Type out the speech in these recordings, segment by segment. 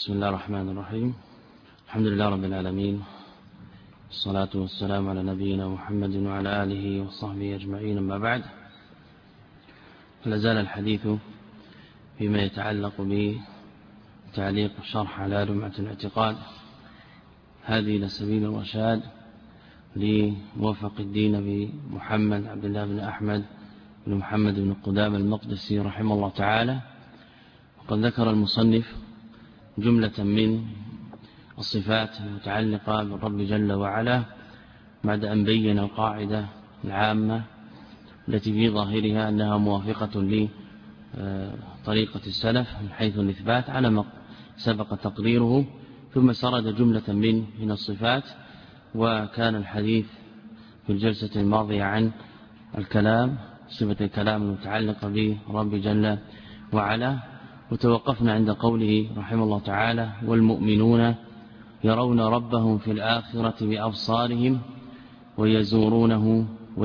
بسم الله الرحمن الرحيم. الحمد لله رب العالمين، الصلاة والسلام على نبينا محمد وعلى آله وصحبه أجمعين، أما بعد، فلازال الحديث فيما يتعلق بتعليق الشرح على لمعة الاعتقاد، هذه إلى سبيل الرشاد لموفق الدين بمحمد عبد الله بن أحمد بن محمد بن قدامة المقدسي رحمه الله تعالى. وقد ذكر المصنف جملة من الصفات المتعلقة بالرب جل وعلا بعد أن بين القاعدة العامة التي في ظاهرها أنها موافقة لطريقة السلف من حيث الإثبات على ما سبق تقريره، ثم سرد جملة من الصفات. وكان الحديث في الجلسة الماضية عن الكلام، صفة الكلام المتعلقة برب جل وعلا، وتوقفنا عند قوله رحمه الله تعالى: والمؤمنون يرون ربهم في الآخرة بأبصارهم ويزورونه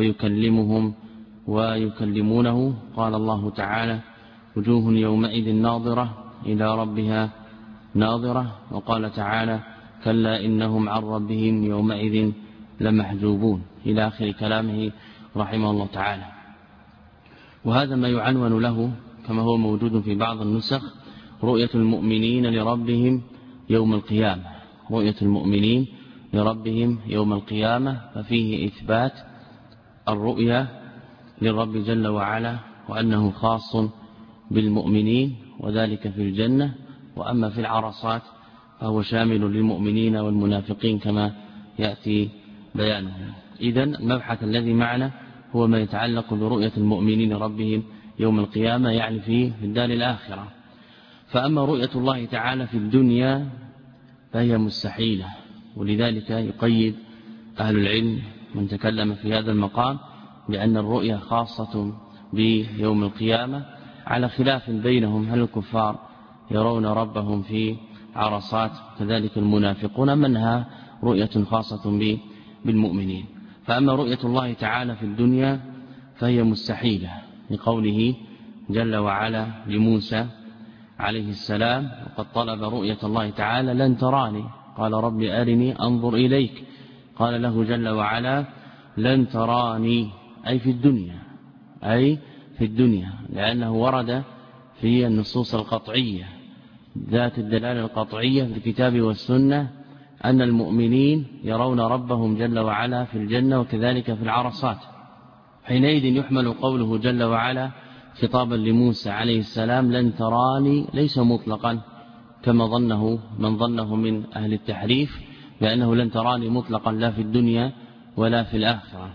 ويكلمونه. قال الله تعالى: وجوه يومئذ ناظرة إلى ربها ناظرة. وقال تعالى: كلا إنهم عن ربهم يومئذ لمحجوبون، إلى آخر كلامه رحمه الله تعالى. وهذا ما يعنون له كما هو موجود في بعض النسخ: رؤية المؤمنين لربهم يوم القيامة. رؤية المؤمنين لربهم يوم القيامة، ففيه إثبات الرؤية للرب جل وعلا، وأنه خاص بالمؤمنين وذلك في الجنة، وأما في العرصات فهو شامل للمؤمنين والمنافقين كما يأتي بيانه. إذن المبحث الذي معنا هو ما يتعلق برؤية المؤمنين لربهم يوم القيامة، يعني في الدار الآخرة. فأما رؤية الله تعالى في الدنيا فهي مستحيلة، ولذلك يقيد أهل العلم من تكلم في هذا المقام بأن الرؤية خاصة بيوم القيامة، على خلاف بينهم: هل الكفار يرون ربهم في عرصات كذلك المنافقون، منها رؤية خاصة بالمؤمنين. فأما رؤية الله تعالى في الدنيا فهي مستحيلة، لقوله جل وعلا لموسى عليه السلام: وقد طلب رؤية الله تعالى لن تراني، قال رب أرني أنظر إليك. قال له جل وعلا: لن تراني، أي في الدنيا، لأنه ورد في النصوص القطعية ذات الدلالة القطعية في الكتاب والسنة أن المؤمنين يرون ربهم جل وعلا في الجنة وكذلك في العرصات. حينئذ يحمل قوله جل وعلا خطابا لموسى عليه السلام لن تراني ليس مطلقا كما ظنه من ظنه من أهل التحريف، لأنه لن تراني مطلقا لا في الدنيا ولا في الآخرة.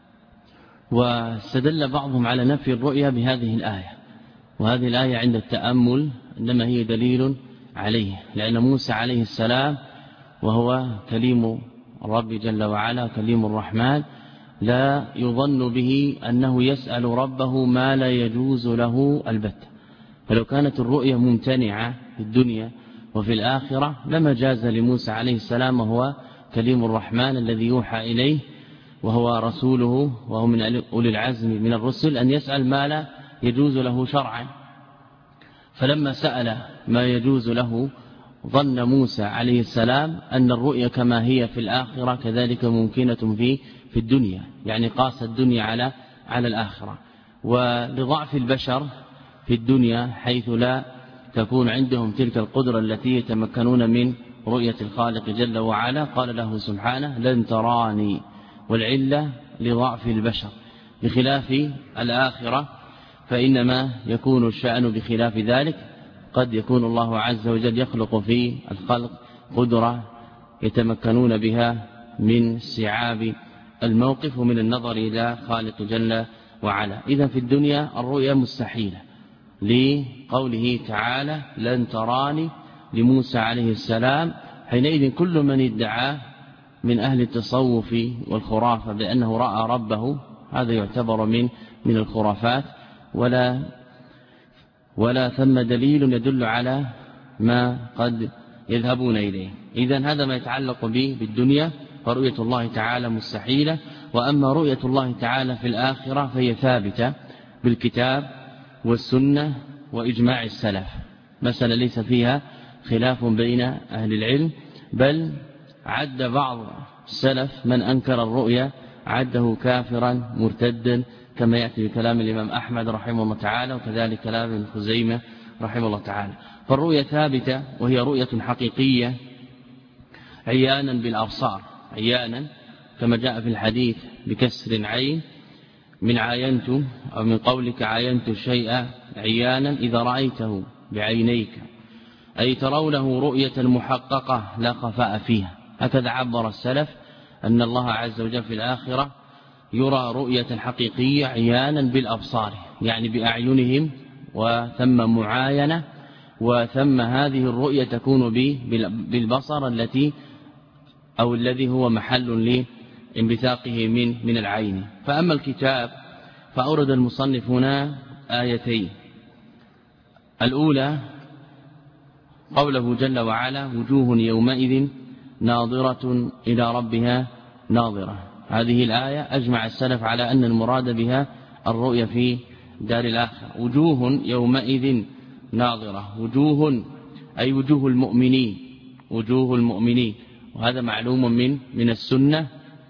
واستدل بعضهم على نفي الرؤيا بهذه الآية، وهذه الآية عند التأمل إنما هي دليل عليه، لأن موسى عليه السلام وهو كليم الرب جل وعلا كليم الرحمن لا يظن به أنه يسأل ربه ما لا يجوز له البتة، فلو كانت الرؤية ممتنعة في الدنيا وفي الآخرة لما جاز لموسى عليه السلام وهو كليم الرحمن الذي يوحى إليه وهو رسوله وهو من أولي العزم من الرسل أن يسأل ما لا يجوز له شرعا. فلما سأل ما يجوز له ظن موسى عليه السلام أن الرؤية كما هي في الآخرة كذلك ممكنة في الدنيا، يعني قاس الدنيا على الآخرة. ولضعف البشر في الدنيا حيث لا تكون عندهم تلك القدرة التي يتمكنون من رؤية الخالق جل وعلا، قال له سبحانه لن تراني، والعلة لضعف البشر، بخلاف الآخرة فإنما يكون الشأن بخلاف ذلك. قد يكون الله عز وجل يخلق في الخلق قدرة يتمكنون بها من استيعاب الموقف ومن النظر إلى خالق جل وعلا. إذا في الدنيا الرؤيا مستحيلة، لقوله تعالى لن تراني لموسى عليه السلام. حينئذ كل من ادعى من أهل التصوف والخرافة بأنه رأى ربه هذا يعتبر من الخرافات، ولا ثم دليل يدل على ما قد يذهبون إليه. إذن هذا ما يتعلق به بالدنيا، فرؤية الله تعالى مستحيلة. وأما رؤية الله تعالى في الآخرة فهي ثابتة بالكتاب والسنة وإجماع السلف، مسألة ليس فيها خلاف بين أهل العلم، بل عد بعض السلف من أنكر الرؤيا عده كافرا مرتدا، كما يأتي بكلام الإمام أحمد رحمه الله تعالى، وكذلك كلام ابن خزيمة رحمه الله تعالى. فالرؤيا ثابتة، وهي رؤية حقيقية عيانا بالأبصار، عيانا كما جاء في الحديث بكسر عين من عاينت، أو من قولك عاينت الشيء عيانا إذا رأيته بعينيك، أي ترونه رؤية محققة لا خفاء فيها. هكذا عبر السلف أن الله عز وجل في الآخرة يرى رؤية حقيقية عيانا بالأبصار، يعني بأعينهم، وثم معاينة، وثم هذه الرؤية تكون بالبصر التي أو الذي هو محل لانبثاقه من العين. فأما الكتاب فأورد المصنف هنا آيتين. الأولى قوله جل وعلا وجوه يومئذ ناظرة إلى ربها ناظرة. هذه الآية أجمع السلف على أن المراد بها الرؤية في دار الآخرة. وجوه يومئذ ناظرة، وجوه أي وجوه المؤمنين، وجوه المؤمنين، وهذا معلوم من السنة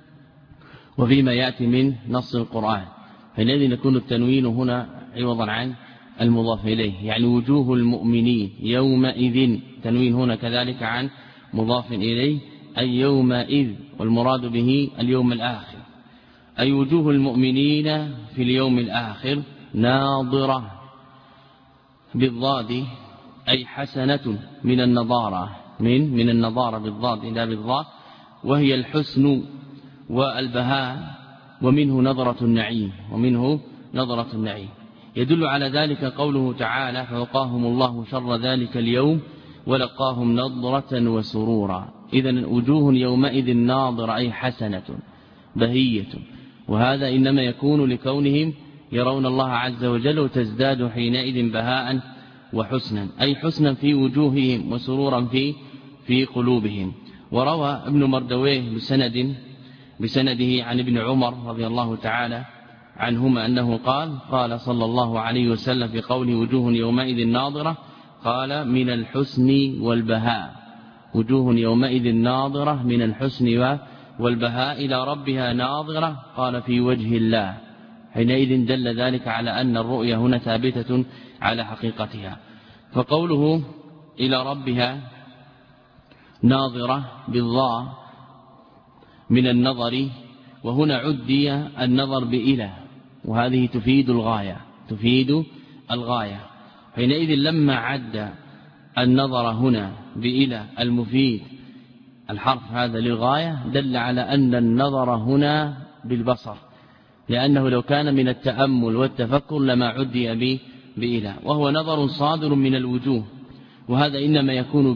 وفيما يأتي من نص القرآن، فالذي يكون التنوين هنا عوضا عن المضاف إليه، يعني وجوه المؤمنين يومئذ، تنوين هنا كذلك عن مضاف إليه، أي يومئذ، والمراد به اليوم الآخر، أي وجوه المؤمنين في اليوم الآخر ناظرة بالضاد، أي حسنة من النظارة، من النظارة بالضاد لا بالضاء، وهي الحسن والبهاء، ومنه نظرة النعيم، ومنه نظرة النعيم. يدل على ذلك قوله تعالى فوقاهم الله شر ذلك اليوم ولقاهم نظرة وسرورا. إذن وجوه يومئذ ناظرة أي حسنة بهية، وهذا إنما يكون لكونهم يرون الله عز وجل، وتزداد حينئذ بهاء وحسنا، أي حسنا في وجوههم وسرورا في قلوبهم. وروى ابن مردويه بسنده عن ابن عمر رضي الله تعالى عنهما أنه قال صلى الله عليه وسلم في قوله وجوه يومئذ ناظرة، قال من الحسن والبهاء، وجوه يومئذ ناظرة من الحسن والبهاء إلى ربها ناظرة، قال في وجه الله. حينئذ دل ذلك على أن الرؤيا هنا ثابتة على حقيقتها. فقوله إلى ربها ناظرة بالضاء من النظر، وهنا عدي النظر بإله، وهذه تفيد الغاية. حينئذ لما عد النظر هنا بإله المفيد الحرف هذا للغاية، دل على أن النظر هنا بالبصر، لأنه لو كان من التأمل والتفكر لما عدي بإله، وهو نظر صادر من الوجوه، وهذا إنما يكون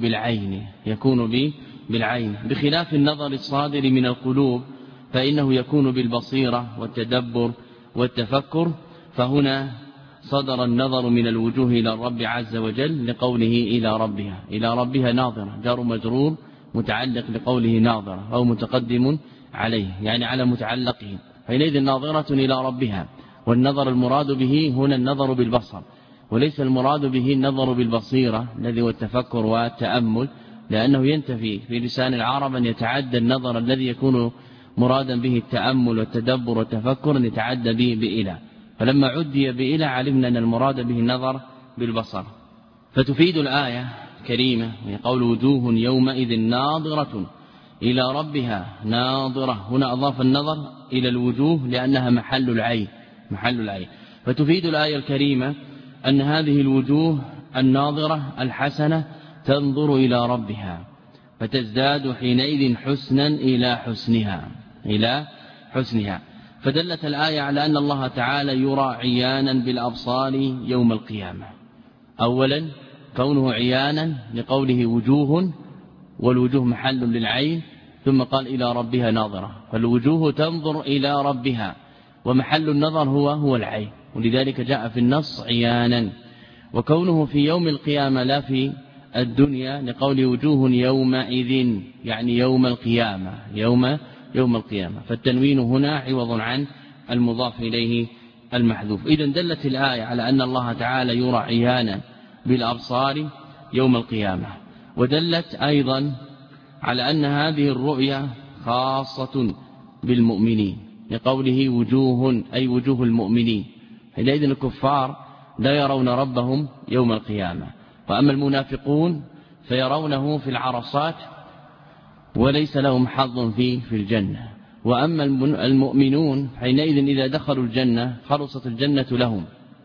بالعين، بخلاف النظر الصادر من القلوب فإنه يكون بالبصيرة والتدبر والتفكر. فهنا صدر النظر من الوجوه إلى الرب عز وجل لقوله إلى ربها ناظرة، جار مجرور متعلق بقوله ناظرة أو متقدم عليه، يعني على متعلقه. حينئذ ناظرة إلى ربها، والنظر المراد به هنا النظر بالبصر، وليس المراد به النظر بالبصيرة الذي هو التفكر والتأمل، لأنه ينتفي في لسان العرب أن يتعدى النظر الذي يكون مرادا به التأمل والتدبر والتفكر أن يتعدى به بإله، فلما عدي بإله علمنا أن المراد به النظر بالبصر. فتفيد الآية كريمة ويقول وجوه يومئذ ناظرة إلى ربها ناظرة، هنا أضاف النظر إلى الوجوه لأنها محل العين. فتفيد الآية الكريمة أن هذه الوجوه الناظرة الحسنة تنظر إلى ربها، فتزداد حينئذ حسنا إلى حسنها. فدلت الآية على أن الله تعالى يرى عيانا بالأبصار يوم القيامة. أولا كونه عيانا لقوله وجوه، والوجوه محل للعين، ثم قال إلى ربها ناظرة، فالوجوه تنظر إلى ربها، ومحل النظر هو العين، ولذلك جاء في النص عيانا. وكونه في يوم القيامة لا في الدنيا لقول وجوه يومئذ، يعني يوم القيامة، فالتنوين هنا عوض عن المضاف إليه المحذوف. إذن دلت الآية على أن الله تعالى يرى عيانا بالأبصار يوم القيامة. ودلت أيضا على أن هذه الرؤيا خاصة بالمؤمنين لقوله وجوه أي وجوه المؤمنين، حينئذ الكفار لا يرون ربهم يوم القيامة، وأما المنافقون فيرونه في العرصات وليس لهم حظ في الجنة. وأما المؤمنون حينئذ إذا دخلوا الجنة خلصت الجنة لهم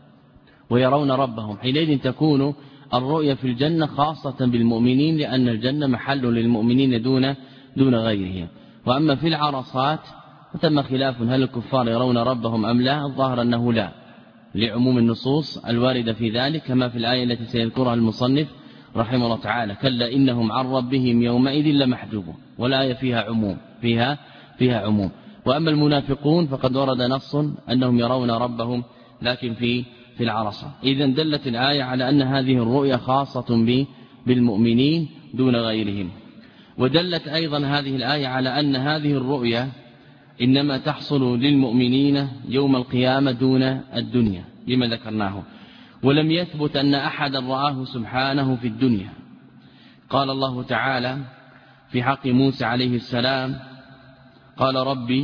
ويرون ربهم، حينئذ تكون الرؤيا في الجنة خاصة بالمؤمنين لأن الجنة محل للمؤمنين دون غيرهم. وأما في العرصات فتم خلاف هل الكفار يرون ربهم أم لا، الظاهر أنه لا لعموم النصوص الواردة في ذلك كما في الآية التي سيذكرها المصنف رحمه الله تعالى كلا إنهم عن ربهم يومئذ لمحجوبون، والآية فيها عموم فيها عموم. وأما المنافقون فقد ورد نص أنهم يرون ربهم لكن في العرصة. إذن دلت الآية على أن هذه الرؤيا خاصة بالمؤمنين دون غيرهم. ودلت أيضا هذه الآية على أن هذه الرؤيا إنما تحصل للمؤمنين يوم القيامة دون الدنيا لما ذكرناه، ولم يثبت أن أحدا رآه سبحانه في الدنيا. قال الله تعالى في حق موسى عليه السلام قال ربي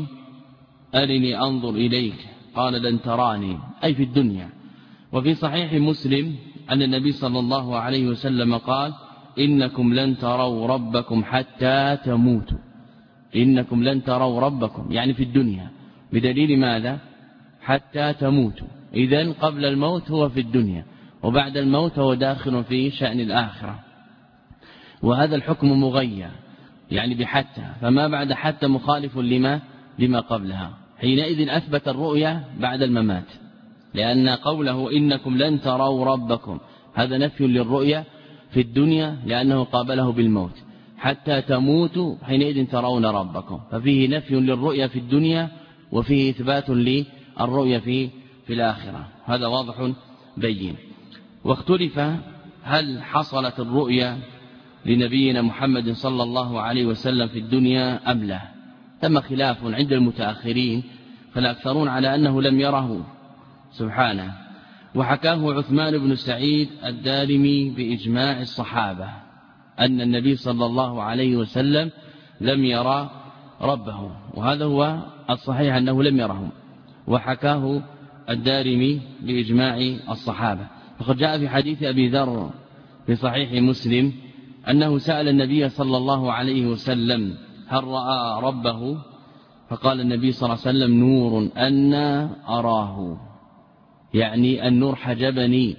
أرني أنظر إليك قال لن تراني أي في الدنيا. وفي صحيح مسلم أن النبي صلى الله عليه وسلم قال إنكم لن تروا ربكم حتى تموتوا، إنكم لن تروا ربكم يعني في الدنيا، بدليل ماذا؟ حتى تموتوا. إذن قبل الموت هو في الدنيا وبعد الموت هو داخل في شأن الآخرة، وهذا الحكم مغير يعني بحتى، فما بعد حتى مخالف لما قبلها، حينئذ أثبت الرؤيا بعد الممات، لأن قوله إنكم لن تروا ربكم هذا نفي للرؤيا في الدنيا لأنه قابله بالموت، حتى تموتوا حينئذ ترون ربكم، ففيه نفي للرؤيا في الدنيا وفيه إثبات للرؤيا في الآخرة، هذا واضح بين. واختلف هل حصلت الرؤيا لنبينا محمد صلى الله عليه وسلم في الدنيا أم لا، تم خلاف عند المتأخرين، فالأكثرون على أنه لم يره سبحانه. وحكاه عثمان بن سعيد الدارمي بإجماع الصحابة أن النبي صلى الله عليه وسلم لم يرى ربه، وهذا هو الصحيح أنه لم يره، وحكاه الدارمي بإجماع الصحابة. فقد جاء في حديث أبي ذر في صحيح مسلم أنه سأل النبي صلى الله عليه وسلم هل رأى ربه، فقال النبي صلى الله عليه وسلم نور أنا أراه، يعني النور حجبني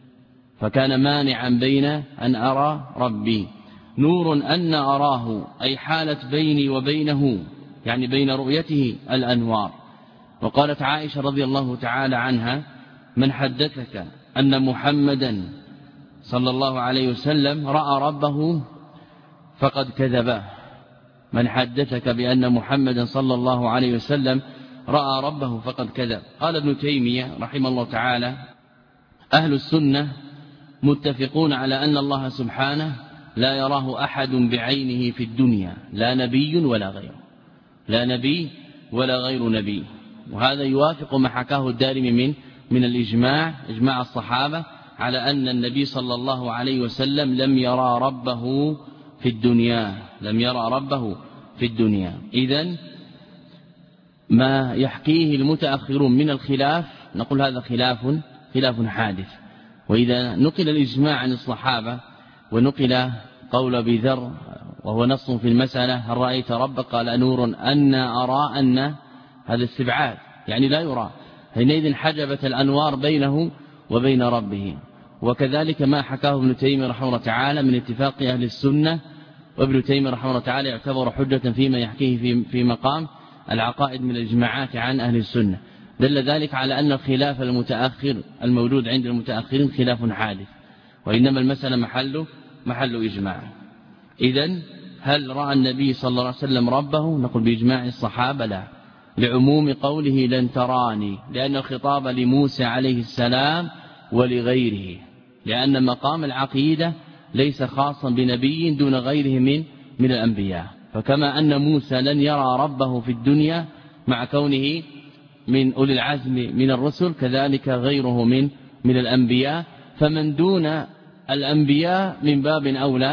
فكان مانعا بين أن أرى ربي، نور أن أراه أي حالت بيني وبينه يعني بين رؤيته الأنوار. وقالت عائشة رضي الله تعالى عنها من حدثك أن محمدا صلى الله عليه وسلم رأى ربه فقد كذب، من حدثك بأن محمدا صلى الله عليه وسلم رأى ربه فقد كذب. قال ابن تيمية رحمه الله تعالى أهل السنة متفقون على أن الله سبحانه لا يراه أحد بعينه في الدنيا، لا نبي ولا غيره، لا نبي ولا غير نبي، وهذا يوافق ما حكاه الدارمي من الإجماع، إجماع الصحابة على أن النبي صلى الله عليه وسلم لم يرى ربه في الدنيا، لم يرى ربه في الدنيا. إذن ما يحكيه المتأخرون من الخلاف نقول هذا خلاف حادث. وإذا نقل الإجماع عن الصحابة ونقل قول أبي ذر وهو نص في المسألة هل رأيت ربك قال نور أن أرى أن هذا استبعاد يعني لا يرى، حينئذ حجبت الأنوار بينه وبين ربه. وكذلك ما حكاه ابن تيمية رحمه الله تعالى من اتفاق أهل السنة، وابن تيمية رحمه الله تعالى يعتبر حجة فيما يحكيه في مقام العقائد من الإجماعات عن أهل السنة، دل ذلك على أن الخلاف المتأخر الموجود عند المتأخرين خلاف حادث، وإنما المسألة محل إجماع. إذن هل رأى النبي صلى الله عليه وسلم ربه؟ نقول بإجماع الصحابة لا، لعموم قوله لن تراني، لأن الخطاب لموسى عليه السلام ولغيره، لأن مقام العقيدة ليس خاصا بنبي دون غيره من الأنبياء، فكما أن موسى لن يرى ربه في الدنيا مع كونه من أولي العزم من الرسل، كذلك غيره من الأنبياء، فمن دون الأنبياء من باب أولى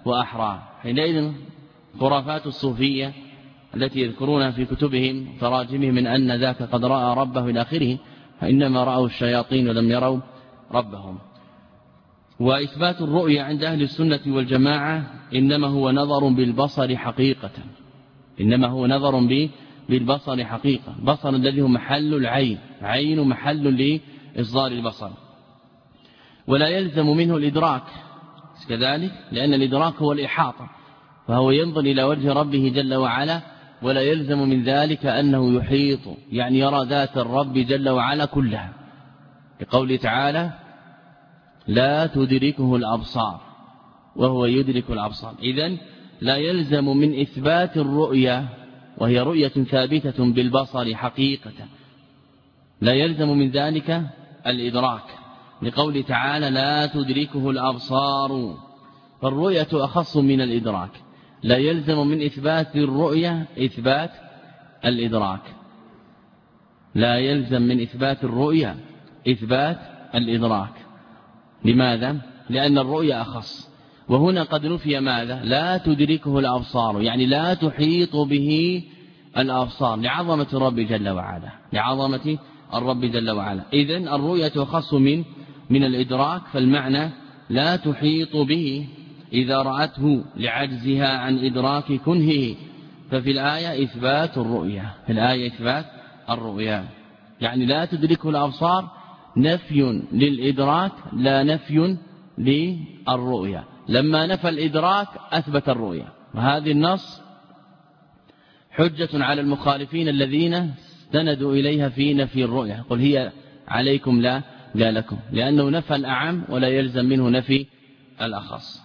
وأحرار. حينئذ خرافات الصوفية التي يذكرونها في كتبهم تراجمهم من أن ذاك قد رأى ربه إلى آخره، فإنما رأوا الشياطين ولم يروا ربهم. وإثبات الرؤيا عند أهل السنة والجماعة إنما هو نظر بالبصر حقيقة، إنما هو نظر بالبصر حقيقة، بصر الذي هو محل العين، عين محل لإصدار البصر، ولا يلزم منه الإدراك كذلك، لأن الإدراك هو الإحاطة، فهو ينظر إلى وجه ربه جل وعلا، ولا يلزم من ذلك أنه يحيط، يعني يرى ذات الرب جل وعلا كلها، لقوله تعالى لا تدركه الأبصار وهو يدرك الأبصار. إذن لا يلزم من إثبات الرؤيا، وهي رؤية ثابتة بالبصر حقيقة، لا يلزم من ذلك الإدراك، لقوله تعالى لا تدركه الأبصار، فالرؤية أخص من الإدراك، لا يلزم من إثبات الرؤيا إثبات الإدراك، لا يلزم من إثبات الرؤيا إثبات الإدراك. لماذا؟ لأن الرؤيا أخص، وهنا قد نفي ماذا؟ لا تدركه الأبصار، يعني لا تحيط به الأبصار، لعظمة الرب جل وعلا، لعظمة الرب جل وعلا. إذن الرؤية أخص من الإدراك، فالمعنى لا تحيط به إذا رأته لعجزها عن إدراك كنهه، ففي الآية إثبات الرؤيا، في الآية إثبات الرؤيا، يعني لا تدركه الأبصار نفي للإدراك لا نفي للرؤيا. لما نفى الإدراك أثبت الرؤيا، وهذه النص حجة على المخالفين الذين استندوا إليها في نفي الرؤيا، قل هي عليكم لا لكم، لأنه نفى الأعم ولا يلزم منه نفي الأخص.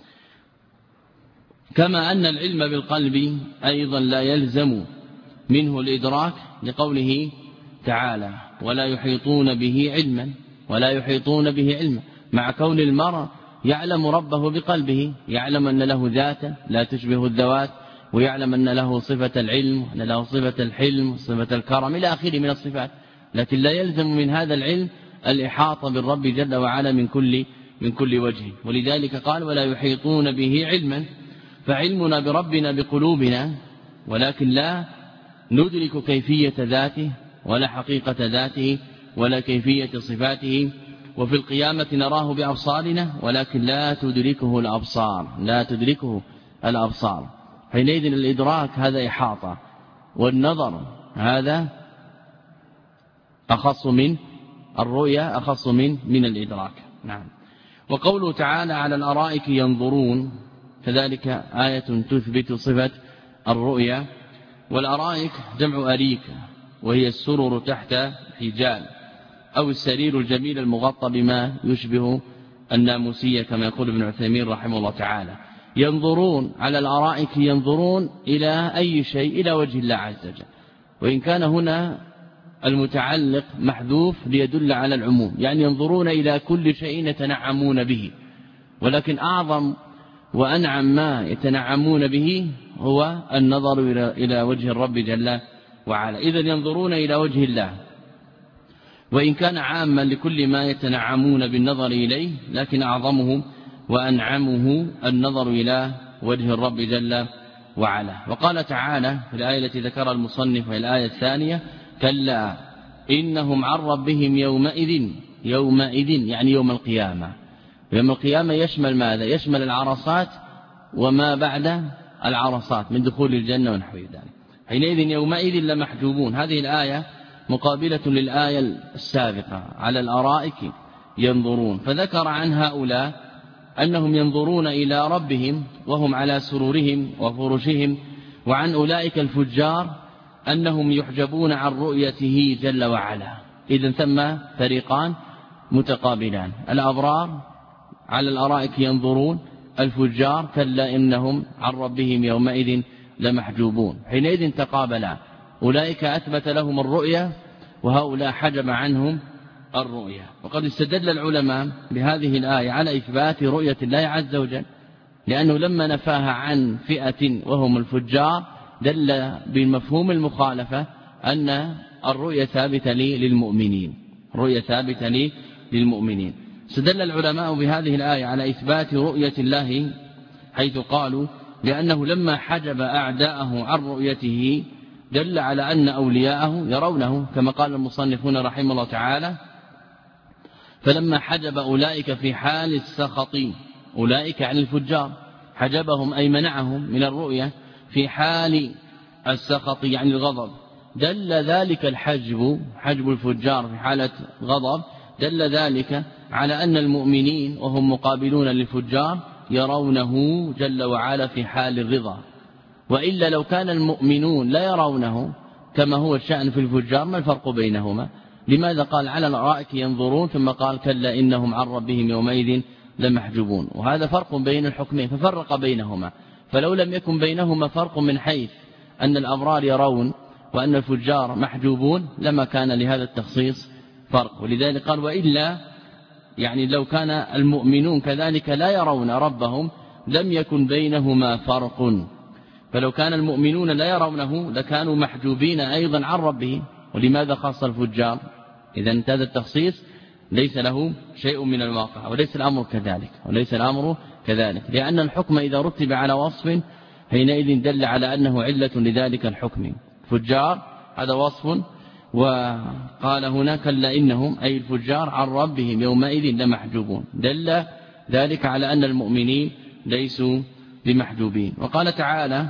كما أن العلم بالقلب أيضا لا يلزم منه الإدراك، لقوله تعالى ولا يحيطون به علما، ولا يحيطون به علما، مع كون المرء يعلم ربه بقلبه، يعلم أن له ذاتا لا تشبه الذوات، ويعلم أن له صفة العلم، وأن له صفة الحلم، صفة الكرم إلى آخره من الصفات، لكن لا يلزم من هذا العلم الإحاطة بالرب جل وعلا من كل وجه. ولذلك قال ولا يحيطون به علما، فعلمنا بربنا بقلوبنا، ولكن لا ندرك كيفية ذاته ولا حقيقة ذاته ولا كيفية صفاته. وفي القيامة نراه بأبصارنا ولكن لا تدركه الأبصار، لا تدركه الأبصار. حينئذ الإدراك هذا إحاطة، والنظر هذا أخص من الرؤيا، أخص من الإدراك. نعم. وقوله تعالى على الأرائك ينظرون، كذلك آية تثبت صفة الرؤيا. والأرائك جمع أريكة، وهي السرر تحت حجال، أو السرير الجميل المغطى بما يشبه الناموسية كما يقول ابن عثيمين رحمه الله تعالى. ينظرون على الأرائك، ينظرون إلى أي شيء؟ إلى وجه الله عز وجل، وإن كان هنا المتعلق محذوف ليدل على العموم، يعني ينظرون إلى كل شيء يتنعمون به، ولكن أعظم وأنعم ما يتنعمون به هو النظر إلى وجه الرب جل وعلا. إذن ينظرون إلى وجه الله، وإن كان عاما لكل ما يتنعمون بالنظر إليه، لكن أعظمه وأنعمه النظر إلى وجه الرب جل وعلا. وقال تعالى في الآية التي ذكرها المصنف وهي الآية الثانية كلا إنهم عن ربهم يومئذ يعني يوم القيامة. يوم القيامة يشمل ماذا؟ يشمل العرصات وما بعد العرصات من دخول الجنة ونحو ذلك. حينئذ يومئذ لمحجوبون. هذه الآية مقابلة للآية السابقة على الأرائك ينظرون، فذكر عن هؤلاء أنهم ينظرون إلى ربهم وهم على سرورهم وفرشهم، وعن أولئك الفجار أنهم يحجبون عن رؤيته جل وعلا. إذن ثم فريقان متقابلان، الأبرار على الأرائك ينظرون، الفجار كلا إنهم عن ربهم يومئذ لمحجوبون. حينئذ تقابلا، أولئك أثبت لهم الرؤيا وهؤلاء حجب عنهم الرؤيا. وقد استدل العلماء بهذه الآية على إثبات رؤية الله عز وجل، لأنه لما نفاها عن فئة وهم الفجار دل بالمفهوم المخالفة أن الرؤية ثابتة للمؤمنين، الرؤية ثابتة للمؤمنين. استدل العلماء بهذه الآية على إثبات رؤية الله حيث قالوا لأنه لما حجب أعداءه عن رؤيته دل على أن أولياءه يرونه، كما قال المصنفون رحمه الله تعالى: فلما حجب أولئك في حال السخط، أولئك عن الفجار، حجبهم أي منعهم من الرؤية في حال السخط يعني الغضب، دل ذلك الحجب، حجب الفجار في حالة غضب، دل ذلك على أن المؤمنين وهم مقابلون للفجار يرونه جل وعلا في حال الرضا. وإلا لو كان المؤمنون لا يرونه كما هو الشأن في الفجار ما الفرق بينهما؟ لماذا قال على الأرائك ينظرون ثم قال كلا إنهم عن ربهم يومئذ لمحجوبون؟ وهذا فرق بين الحكمين ففرق بينهما. فلو لم يكن بينهما فرق من حيث أن الأبرار يرون وأن الفجار محجوبون لما كان لهذا التخصيص فرق. ولذلك قال وإلا يعني لو كان المؤمنون كذلك لا يرون ربهم لم يكن بينهما فرق، فلو كان المؤمنون لا يرونه لكانوا محجوبين أيضا عن ربهم. ولماذا خاص الفجار؟ إذا هذا التخصيص ليس له شيء من الواقع، وليس الأمر كذلك، لأن الحكم إذا رتب على وصف حينئذ دل على أنه علة لذلك الحكم. فجار هذا وصف، وقال هنا كلا إنهم أي الفجار عن ربهم يومئذ لمحجوبون، دل ذلك على أن المؤمنين ليسوا بمحجوبين. وقال تعالى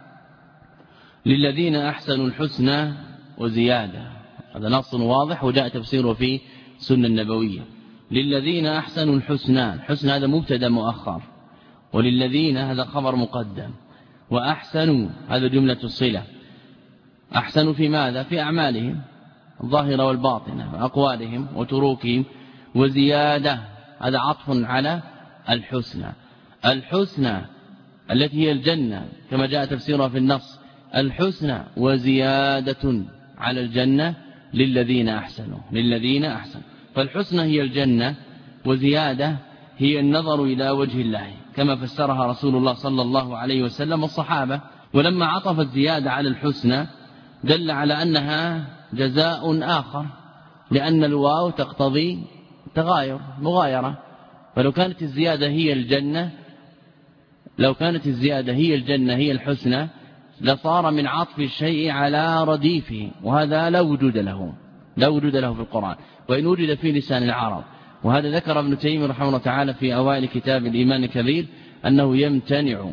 للذين أحسنوا الحسنى وزيادة، هذا نص واضح وجاء تفسيره في سنة النبوية. للذين أحسنوا الحسنى، الحسنى هذا مبتدا مؤخر، وللذين هذا خبر مقدم، وأحسنوا هذا جملة الصلة. أحسنوا في ماذا؟ في أعمالهم الظاهرة والباطنة، وأقوالهم وتروكهم. وزيادة هذا عطف على الحسنى، الحسنى التي هي الجنة كما جاء تفسيرها في النص، الحسنى وزيادة على الجنة للذين أحسنوا، فالحسنى هي الجنة، وزيادة هي النظر إلى وجه الله كما فسرها رسول الله صلى الله عليه وسلم والصحابة. ولما عطف الزيادة على الحسنى دل على أنها جزاء آخر، لأن الواو تقتضي تغاير مغايرة. فلو كانت الزيادة هي الجنة، هي الحسنى، لصار من عطف الشيء على رديفه، وهذا لا وجود له في القرآن، وإن وجد في لسان العرب. وهذا ذكر ابن تيمية رحمه الله تعالى في أوائل كتاب الإيمان الكبير أنه يمتنع،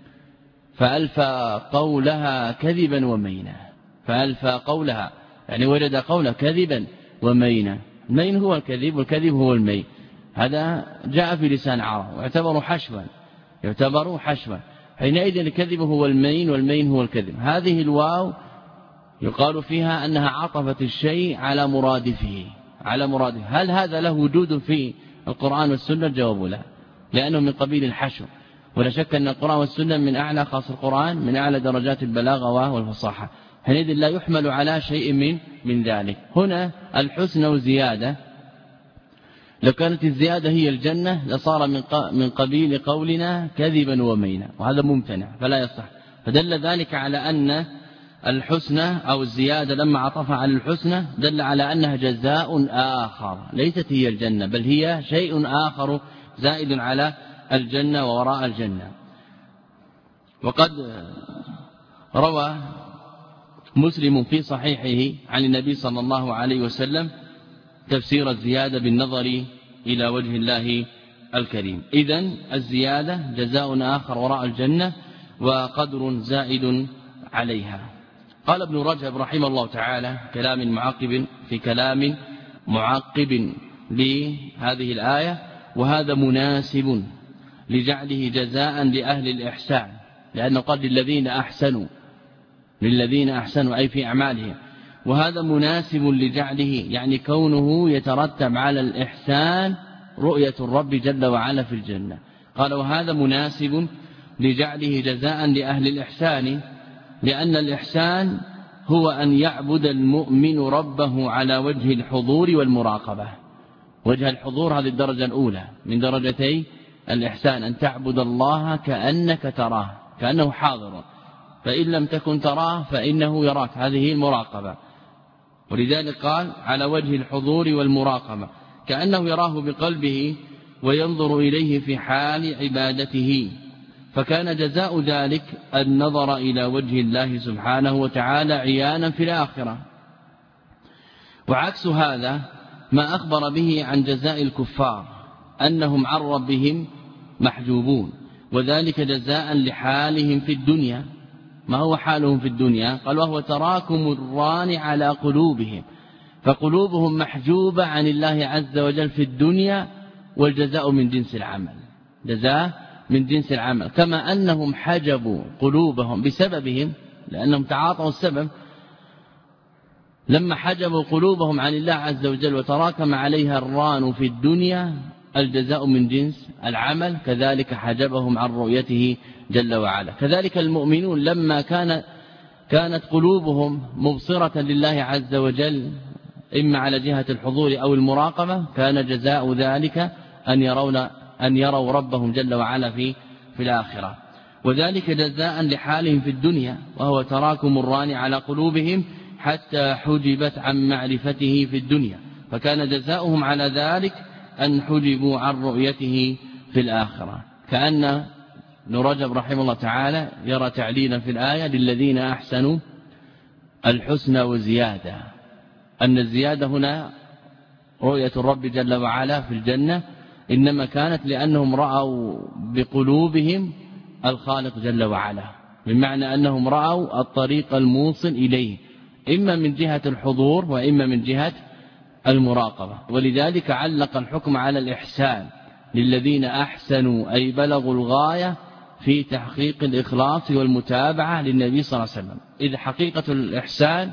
فألفى قولها كذبا ومينا، فألفى قولها يعني وجد قول كذبا ومينا. المين هو الكذب والكذب هو المين، هذا جاء في لسان العرب يعتبر حشوا. حينئذ الكذب هو المين والمين هو الكذب. هذه الواو يقال فيها أنها عطفت الشيء على مرادفه. هل هذا له وجود في القرآن والسنة؟ الجواب لا، لأنه من قبيل الحشو. ولا شك أن القرآن والسنة من أعلى، خاص القرآن من أعلى درجات البلاغة والفصاحة، حينئذ لا يحمل على شيء من ذلك. هنا الحسنى وزيادة، لو كانت الزيادة هي الجنة لصار من قبيل قولنا كذبا ومينا، وهذا ممتنع فلا يصح. فدل ذلك على أن الحسنى أو الزيادة لما عطفها على الحسنى دل على أنها جزاء آخر، ليست هي الجنة، بل هي شيء آخر زائد على الجنة ووراء الجنة. وقد روى مسلم في صحيحه عن النبي صلى الله عليه وسلم تفسير الزيادة بالنظر إلى وجه الله الكريم. إذن الزيادة جزاء آخر وراء الجنة وقدر زائد عليها. قال ابن رجب رحمه الله تعالى في كلام معقب لهذه الآية: وهذا مناسب لجعله جزاء لأهل الإحسان، لأنه قال للذين أحسنوا أي في أعمالهم، وهذا مناسب لجعله يعني كونه يترتب على الإحسان رؤية الرب جل وعلا في الجنة. قال وهذا مناسب لجعله جزاء لأهل الإحسان، لأن الإحسان هو أن يعبد المؤمن ربه على وجه الحضور والمراقبة. وجه الحضور هذه الدرجة الأولى من درجتي الإحسان، أن تعبد الله كأنك تراه، كأنه حاضر، فإن لم تكن تراه فإنه يراك، هذه المراقبة. ولذلك قال على وجه الحضور والمراقبة، كأنه يراه بقلبه وينظر إليه في حال عبادته. فكان جزاء ذلك النظر إلى وجه الله سبحانه وتعالى عيانا في الآخرة. وعكس هذا ما أخبر به عن جزاء الكفار أنهم عن ربهم محجوبون، وذلك جزاء لحالهم في الدنيا. ما هو حالهم في الدنيا؟ قال وهو تراكم الران على قلوبهم، فقلوبهم محجوبة عن الله عز وجل في الدنيا، والجزاء من جنس العمل، جزاء من جنس العمل. كما أنهم حجبوا قلوبهم بسببهم، لأنهم تعاطوا السبب، لما حجبوا قلوبهم عن الله عز وجل وتراكم عليها الران في الدنيا، الجزاء من جنس العمل، كذلك حجبهم عن رؤيته جل وعلا. كذلك المؤمنون لما كانت قلوبهم مبصرة لله عز وجل إما على جهة الحضور أو المراقبة، كان جزاء ذلك أن يروا ربهم جل وعلا في الآخرة. وذلك جزاء لحالهم في الدنيا، وهو تراكم الران على قلوبهم حتى حجبت عن معرفته في الدنيا، فكان جزاؤهم على ذلك أن حجبوا عن رؤيته في الآخرة. كأن ابن رجب رحمه الله تعالى يرى تعليلا في الآية للذين أحسنوا الحسنى وزيادة، أن الزيادة هنا رؤية الرب جل وعلا في الجنة، إنما كانت لأنهم رأوا بقلوبهم الخالق جل وعلا، بمعنى أنهم رأوا الطريق الموصل إليه، إما من جهة الحضور وإما من جهة المراقبة. ولذلك علق الحكم على الإحسان للذين أحسنوا، أي بلغوا الغاية في تحقيق الإخلاص والمتابعة للنبي صلى الله عليه وسلم. إذ حقيقة الإحسان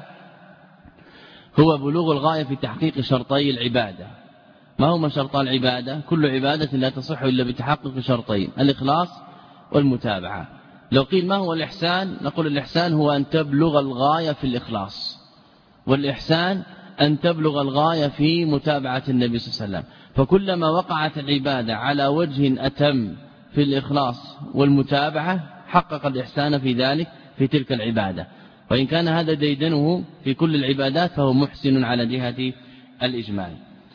هو بلوغ الغاية في تحقيق شرطي العبادة. ما هما شرطا العبادة؟ كل عبادة لا تصح إلا بتحقق شرطين، الإخلاص والمتابعة. لو قيل ما هو الإحسان؟ نقول الإحسان هو أن تبلغ الغاية في الإخلاص، والإحسان أن تبلغ الغاية في متابعة النبي صلى الله عليه وسلم. فكلما وقعت العبادة على وجه أتم في الإخلاص والمتابعة حقق الإحسان في ذلك في تلك العبادة، وإن كان هذا ديدنه في كل العبادات فهو محسن على جهة الإجمال.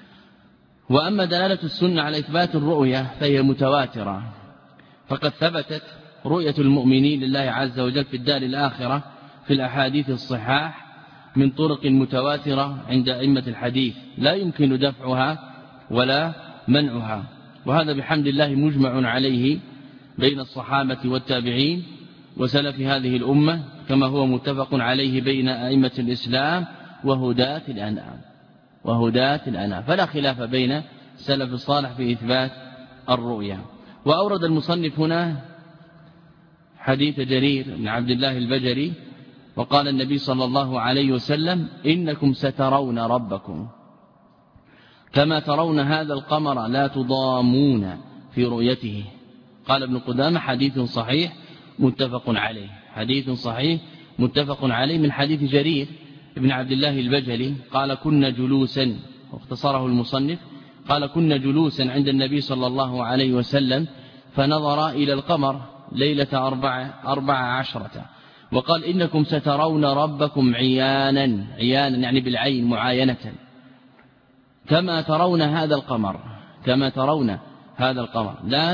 وأما دلالة السنة على إثبات الرؤية فهي متواترة، فقد ثبتت رؤية المؤمنين لله عز وجل في الدار الآخرة في الأحاديث الصحاح من طرق متواترة عند أئمة الحديث لا يمكن دفعها ولا منعها، وهذا بحمد الله مجمع عليه بين الصحابة والتابعين وسلف هذه الأمة، كما هو متفق عليه بين أئمة الإسلام وهداة الأنام، فلا خلاف بين السلف الصالح في إثبات الرؤيا. وأورد المصنف هنا حديث جرير بن عبد الله البجلي، وقال النبي صلى الله عليه وسلم إنكم سترون ربكم كما ترون هذا القمر لا تضامون في رؤيته. قال ابن قدامة حديث صحيح متفق عليه، حديث صحيح متفق عليه من حديث جرير ابن عبد الله البجلي قال كنا جلوسا، واختصره المصنف، قال كنا جلوسا عند النبي صلى الله عليه وسلم فنظر إلى القمر ليلة 14، وقال إنكم سترون ربكم عيانا يعني بالعين معاينة كما ترون هذا القمر لا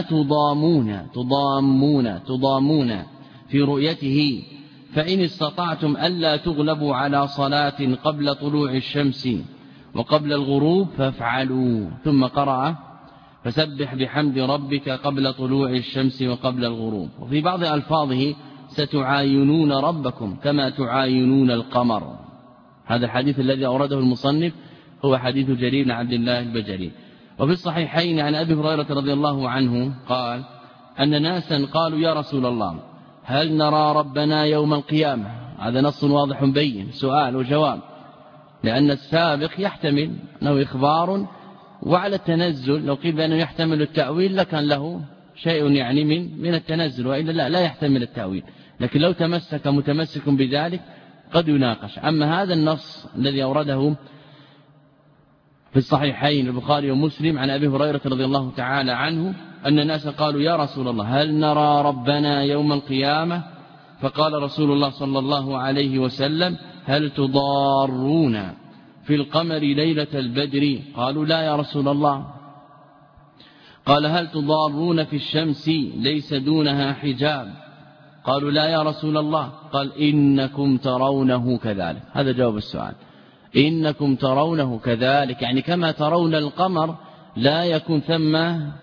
تضامون في رؤيته، فإن استطعتم ألا تغلبوا على صلاة قبل طلوع الشمس وقبل الغروب فافعلوا. ثم قرأ فسبح بحمد ربك قبل طلوع الشمس وقبل الغروب. وفي بعض ألفاظه ستعاينون ربكم كما تعاينون القمر. هذا الحديث الذي أورده المصنف هو حديث جرير بن عبد الله البجلي. وفي الصحيحين عن أبي هريرة رضي الله عنه قال أن ناسا قالوا يا رسول الله هل نرى ربنا يوم القيامة؟ هذا نص واضح بين، سؤال وجواب، لأن السابق يحتمل أنه إخبار، وعلى التنزل لو قيل بأنه يحتمل التأويل لكان له شيء يعني من التنزل، وإلا لا يحتمل التأويل، لكن لو متمسك بذلك قد يناقش. أما هذا النص الذي أورده في الصحيحين البخاري ومسلم عن أبي هريرة رضي الله تعالى عنه أن الناس قالوا يا رسول الله هل نرى ربنا يوم القيامة؟ فقال رسول الله صلى الله عليه وسلم هل تضارون في القمر ليلة البدر؟ قالوا لا يا رسول الله. قال هل تضارون في الشمس ليس دونها حجاب؟ قالوا لا يا رسول الله. قال إنكم ترونه كذلك. هذا جواب السؤال. إنكم ترونه كذلك، يعني كما ترون القمر لا يكون ثم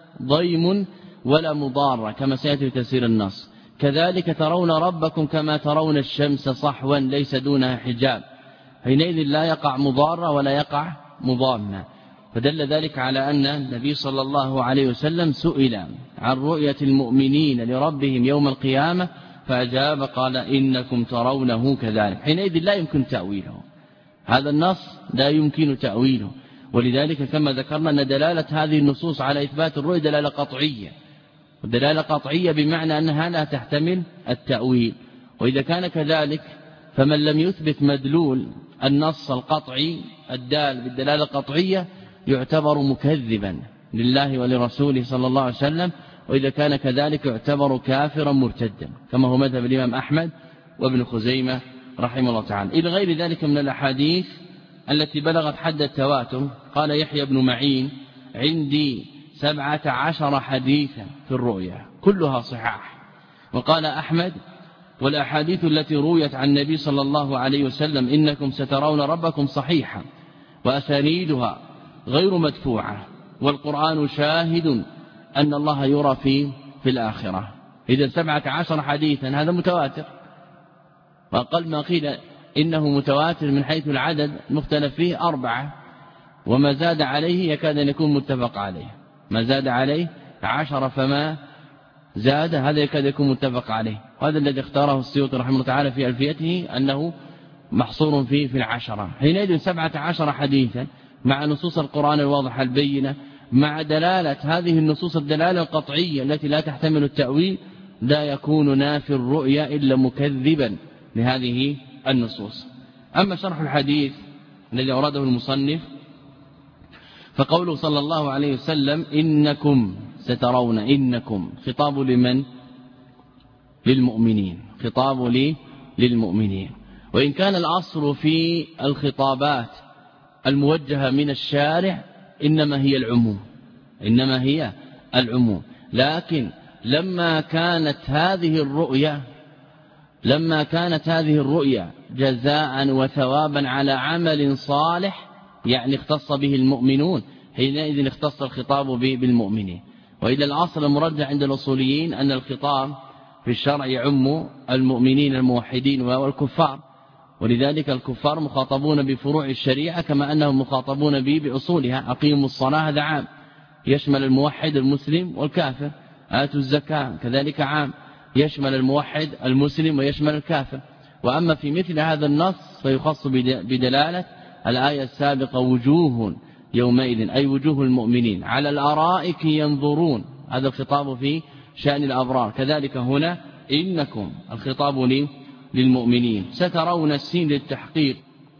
ضيم ولا مضارة كما سيأتي في تفسير النص، كذلك ترون ربكم كما ترون الشمس صحوا ليس دونها حجاب، حينئذ لا يقع مضارة ولا يقع مضامة. فدل ذلك على أن النبي صلى الله عليه وسلم سئل عن رؤية المؤمنين لربهم يوم القيامة فأجاب قال إنكم ترونه كذلك، حينئذ لا يمكن تأويله، هذا النص لا يمكن تأويله. ولذلك كما ذكرنا أن دلالة هذه النصوص على إثبات الرؤية دلالة قطعية، ودلالة قطعية بمعنى أنها لا تحتمل التأويل. وإذا كان كذلك فمن لم يثبت مدلول النص القطعي الدال بالدلالة القطعية يعتبر مكذبا لله ولرسوله صلى الله عليه وسلم، وإذا كان كذلك يعتبر كافرا مرتدا كما هو مذهب الإمام أحمد وابن خزيمة رحمه الله تعالى. إلى غير ذلك من الأحاديث التي بلغت حد التواتر. قال يحيى بن معين عندي 17 حديثا في الرؤيا كلها صحاح. وقال أحمد والأحاديث التي رويت عن النبي صلى الله عليه وسلم إنكم سترون ربكم صحيحة وأسانيدها غير مدفوعة، والقرآن شاهد أن الله يرى في الآخرة. إذا 17 حديثا هذا متواتر، وأقل ما قيل إنه متواتر من حيث العدد مختلف فيه 4، وما زاد عليه يكاد أن يكون متفق عليه، ما زاد عليه 10 فما زاد هذا يكاد يكون متفق عليه. وهذا الذي اختاره السيوطي رحمه الله تعالى في ألفيته أنه محصور فيه في 10. حينئذ 17 حديثا مع نصوص القرآن الواضحة البينة مع دلالة هذه النصوص الدلالة القطعية التي لا تحتمل التأويل لا يكون نافي الرؤيا إلا مكذبا لهذه النصوص. أما شرح الحديث الذي أوراده المصنف فقوله صلى الله عليه وسلم إنكم سترون، إنكم خطاب لمن؟ للمؤمنين، خطاب للمؤمنين. وإن كان الأصل في الخطابات الموجهة من الشارع إنما هي العموم، إنما هي العموم، لكن لما كانت هذه الرؤيا جزاء وثوابا على عمل صالح يعني اختص به المؤمنون، حينئذ اختص الخطاب بالمؤمنين. وإذا الأصل المرجح عند الأصوليين أن الخطاب في الشرع يعم المؤمنين الموحدين والكفار، ولذلك الكفار مخاطبون بفروع الشريعة كما أنهم مخاطبون بأصولها. أقيموا الصلاة هذا عام يشمل الموحد المسلم والكافر، آتوا الزكاة كذلك عام يشمل الموحد المسلم ويشمل الكافر. وأما في مثل هذا النص فيخص بدلالة الآية السابقة وجوه يومئذ أي وجوه المؤمنين على الأرائك ينظرون، هذا الخطاب في شأن الأبرار. كذلك هنا إنكم الخطاب للمؤمنين. سترون السين للتحقيق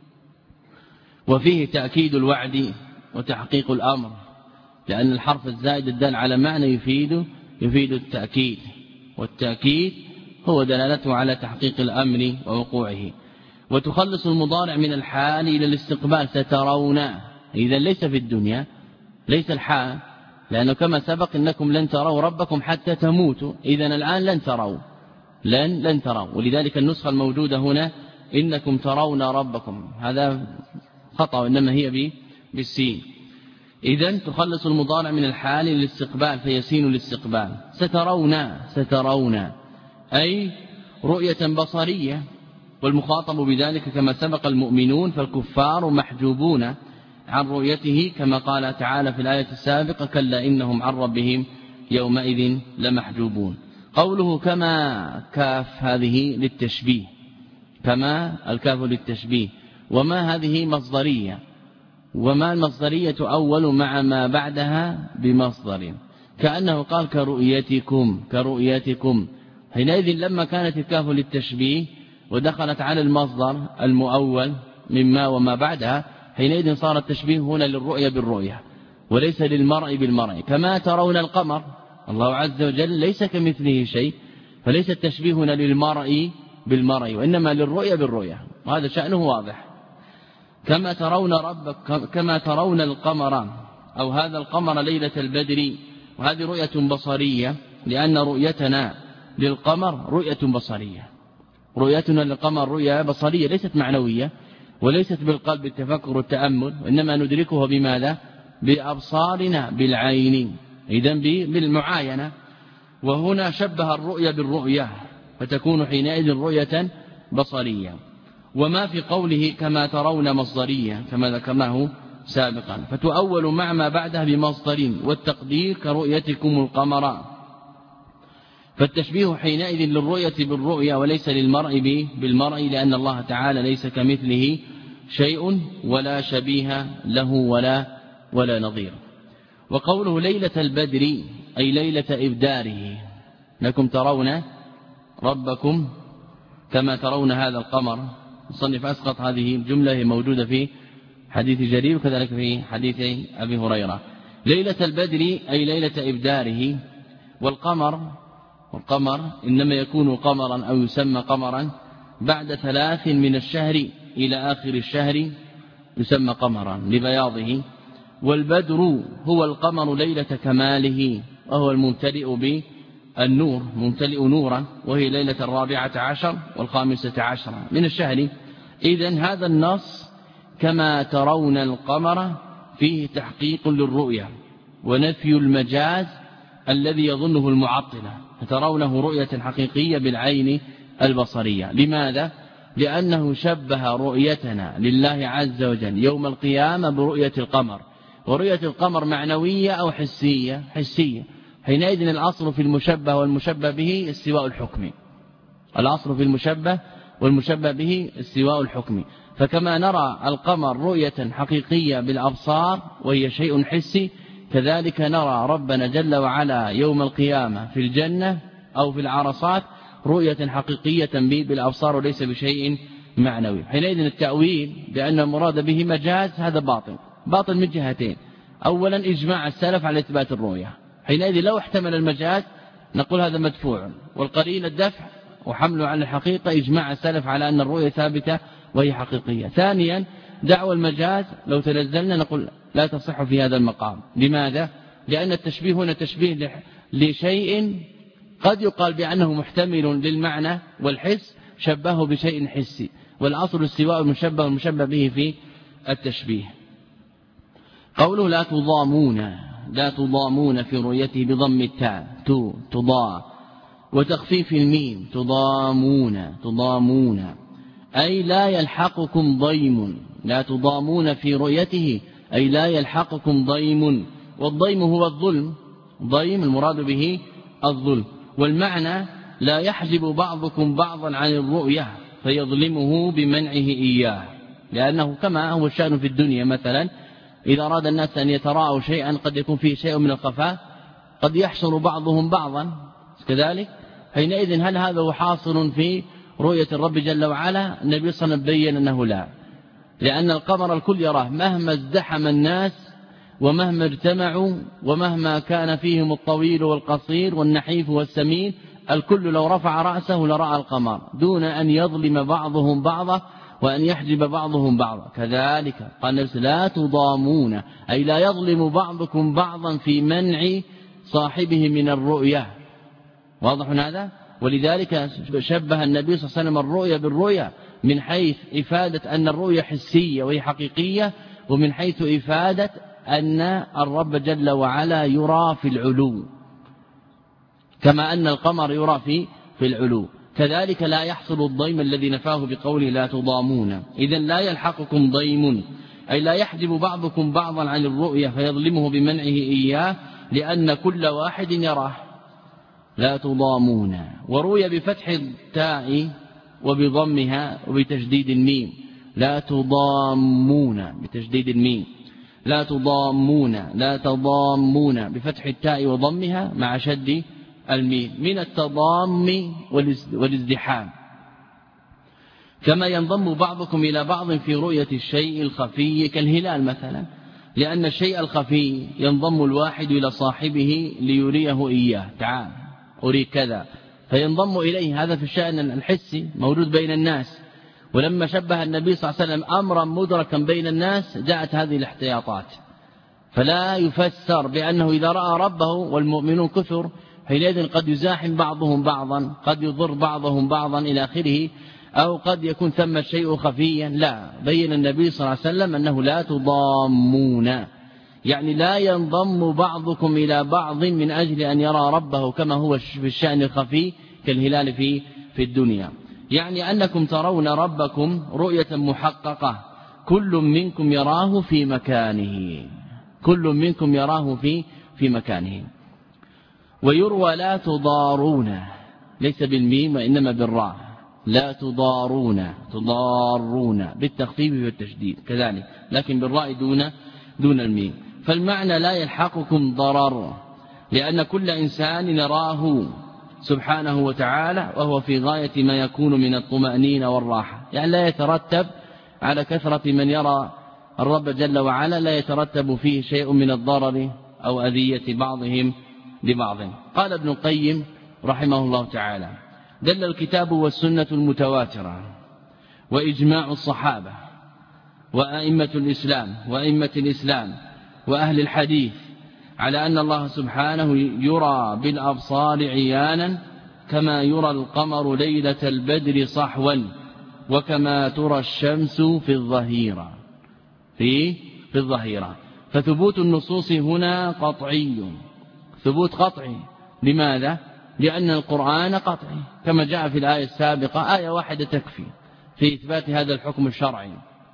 وفيه تأكيد الوعد وتحقيق الأمر، لأن الحرف الزائد الدال على معنى يفيد التأكيد، والتأكيد هو دلالته على تحقيق الأمر ووقوعه. وتخلص المضارع من الحال إلى الاستقبال سترون، إذا ليس في الدنيا ليس الحال، لأنه كما سبق إنكم لن تروا ربكم حتى تموتوا، إذن الآن لن تروا. ولذلك النسخة الموجودة هنا إنكم ترون ربكم هذا خطأ، إنما هي بالسين. إذن تخلص المضارع من الحال للاستقبال فيسين الاستقبال. سترون أي رؤية بصرية، والمخاطب بذلك كما سبق المؤمنون، فالكفار محجوبون عن رؤيته كما قال تعالى في الآية السابقة كلا إنهم عن ربهم يومئذ لمحجوبون. قوله كما كاف هذه للتشبيه، كما الكاف للتشبيه، وما هذه مصدرية، وما المصدرية أول مع ما بعدها بمصدر، كأنه قال كرؤيتكم. حينئذ لما كانت الكاف للتشبيه ودخلت على المصدر المؤول مما وما بعدها، حينئذ صار التشبيه هنا للرؤية بالرؤية وليس للمرء بالمرء. كما ترون القمر، الله عز وجل ليس كمثله شيء، فليس التشبيه هنا للمرء بالمرء وإنما للرؤية بالرؤية، وهذا شأنه واضح. كما ترون القمر أو هذا القمر ليلة البدر وهذه رؤية بصرية، لأن رؤيتنا للقمر رؤية بصرية. رؤيتنا للقمر رؤية بصرية ليست معنوية وليست بالقلب التفكر والتأمل، وإنما ندركه بماذا؟ بأبصارنا بالعين، إذن بالمعاينة. وهنا شبه الرؤية بالرؤية فتكون حينئذ رؤية بصرية. وما في قوله كما ترون مصدرية كما ذكرناه سابقا، فتؤول مع ما بعدها بمصدر، والتقدير كرؤيتكم القمر. فالتشبيه حينئذ للرؤية بالرؤية وليس للمرء بالمرء، لأن الله تعالى ليس كمثله شيء ولا شبيه له ولا نظير. وقوله ليلة البدر أي ليلة إبداره، لكم ترون ربكم كما ترون هذا القمر. الصنف أسقط هذه الجملة موجودة في حديث جرير وكذلك في حديث أبي هريرة. ليلة البدر أي ليلة إبداره. والقمر إنما يكون قمرا أو يسمى قمرا بعد 3 من الشهر إلى آخر الشهر يسمى قمرا لبياضه. والبدر هو القمر ليلة كماله، وهو الممتلئ بالنور، ممتلئ نورا، وهي ليلة 14 و15 من الشهر. إذن هذا النص كما ترون القمر فيه تحقيق للرؤية ونفي المجاز الذي يظنه المعطلة، فترونه رؤية حقيقية بالعين البصرية. لماذا؟ لأنه شبه رؤيتنا لله عز وجل يوم القيامة برؤية القمر، ورؤية القمر معنوية أو حسية؟ حينئذ الأصل في المشبه والمشبه به استواء الحكم. الأصل في المشبه والمشبه به استواء الحكم. فكما نرى القمر رؤية حقيقية بالأبصار وهي شيء حسي، كذلك نرى ربنا جل وعلا يوم القيامة في الجنة أو في العرصات رؤية حقيقية بالأبصار وليس بشيء معنوي. حينئذ التأويل بأن المراد به مجاز هذا باطل من جهتين. أولا إجماع السلف على إثبات الرؤية، حينئذ لو احتمل المجاز نقول هذا مدفوع، والقرين الدفع وحمله على الحقيقة إجماع السلف على أن الرؤية ثابتة وهي حقيقية. ثانيا دعوى المجاز لو تنزلنا نقول لا تصح في هذا المقام. لماذا؟ لأن التشبيه هنا تشبيه لشيء قد يقال بأنه محتمل للمعنى والحس، شبهه بشيء حسي، والأصل استواء المشبه والمشبه به في التشبيه. قوله لا تضامون في رؤيته بضم التاء تضاء وتخفيف الميم تضامون أي لا يلحقكم ضيم. لا تضامون في رؤيته أي لا يلحقكم ضيم، والضيم هو الظلم، ضيم المراد به الظلم. والمعنى لا يحجب بعضكم بعضا عن الرؤية فيظلمه بمنعه إياه، لأنه كما هو الشأن في الدنيا مثلا إذا أراد الناس أن يتراءوا شيئا قد يكون فيه شيء من الخفاء، قد يحشر بعضهم بعضا كذلك. حينئذ هل هذا هو حاصل في رؤية الرب جل وعلا؟ النبي صلى الله عليه وسلم بين أنه لا، لأن القمر الكل يراه مهما ازدحم الناس ومهما اجتمعوا ومهما كان فيهم الطويل والقصير والنحيف والسمين، الكل لو رفع رأسه لرأى القمر دون أن يظلم بعضهم بعضا وأن يحجب بعضهم بعضا. كذلك قال لا تضامون أي لا يظلم بعضكم بعضا في منع صاحبه من الرؤية. واضح هذا؟ ولذلك شبه النبي صلى الله عليه وسلم الرؤية بالرؤية من حيث إفادة أن الرؤية حسية وهي حقيقية، ومن حيث إفادة أن الرب جل وعلا يرى في العلو كما أن القمر يرى في العلو. كذلك لا يحصل الضيم الذي نفاه بقوله لا تضامون. إذن لا يلحقكم ضيم أي لا يحجب بعضكم بعضا عن الرؤية فيظلمه بمنعه إياه، لأن كل واحد يراه. لا تضامون. وروي بفتح التاء وبضمها وبتشديد الميم لا تضامون بتشديد الميم لا تضامون بفتح التاء وضمها مع شد الميم من التضام والازدحام. كما ينضم بعضكم إلى بعض في رؤية الشيء الخفي كالهلال مثلا، لأن الشيء الخفي ينضم الواحد إلى صاحبه ليريه إياه، تعال أريد كذا، فينضم إليه. هذا في الشأن الحسي موجود بين الناس. ولما شبه النبي صلى الله عليه وسلم أمرا مدركا بين الناس جاءت هذه الاحتياطات، فلا يفسر بأنه إذا رأى ربه والمؤمنون كثر حينئذ قد يزاحم بعضهم بعضا، قد يضر بعضهم بعضا إلى آخره، أو قد يكون ثم شيء خفيا. لا، بين النبي صلى الله عليه وسلم أنه لا تضامون، يعني لا ينضم بعضكم إلى بعض من أجل أن يرى ربه كما هو في الشأن الخفي كالهلال في الدنيا، يعني أنكم ترون ربكم رؤية محققة، كل منكم يراه في مكانه، كل منكم يراه في مكانه. ويروى لا تضارون، ليس بالميم وإنما بالراء، لا تضارون بالتخفيف والتشديد كذلك، لكن بالراء دون الميم. فالمعنى لا يلحقكم ضرر، لأن كل إنسان يراه سبحانه وتعالى وهو في غاية ما يكون من الطمأنينة والراحة، يعني لا يترتب على كثرة من يرى الرب جل وعلا، لا يترتب فيه شيء من الضرر أو أذية بعضهم لبعض. قال ابن القيم رحمه الله تعالى: دل الكتاب والسنة المتواترة وإجماع الصحابة وأئمة الإسلام وأهل الحديث على أن الله سبحانه يرى بالأبصار عيانا كما يرى القمر ليلة البدر صحوا، وكما ترى الشمس في الظهيرة. فثبوت النصوص هنا قطعي، ثبوت قطعي. لماذا؟ لأن القرآن قطعي، كما جاء في الآية السابقة، آية واحدة تكفي في إثبات هذا الحكم الشرعي،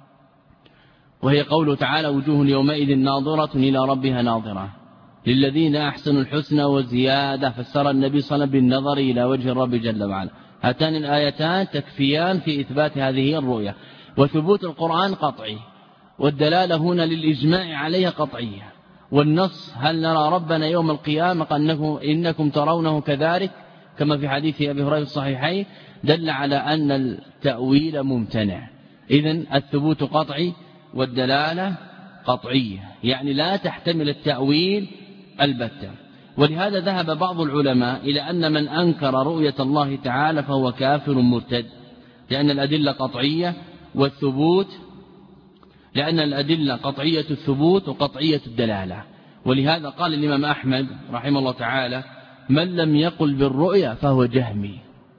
وهي قوله تعالى: وجوه يومئذ ناظرة إلى ربها ناظرة، للذين أحسنوا الحسنى وزيادة. فسر النبي صلى الله عليه وسلم بالنظر إلى وجه الرب جل وعلا. هاتان الآيتان تكفيان في إثبات هذه الرؤية. وثبوت القرآن قطعي، والدلالة هنا للإجماع عليها قطعية. والنص: هل نرى ربنا يوم القيامة إنكم ترونه كذلك، كما في حديث أبي هريرة الصحيحين، دل على أن التأويل ممتنع. إذن الثبوت قطعي والدلالة قطعية، يعني لا تحتمل التأويل البتة. ولهذا ذهب بعض العلماء إلى أن من أنكر رؤية الله تعالى فهو كافر مرتد، لأن الأدلة قطعية والثبوت، لأن الأدلة قطعية الثبوت وقطعية الدلالة. ولهذا قال الإمام أحمد رحمه الله تعالى: من لم يقل بالرؤيا فهو جهمي،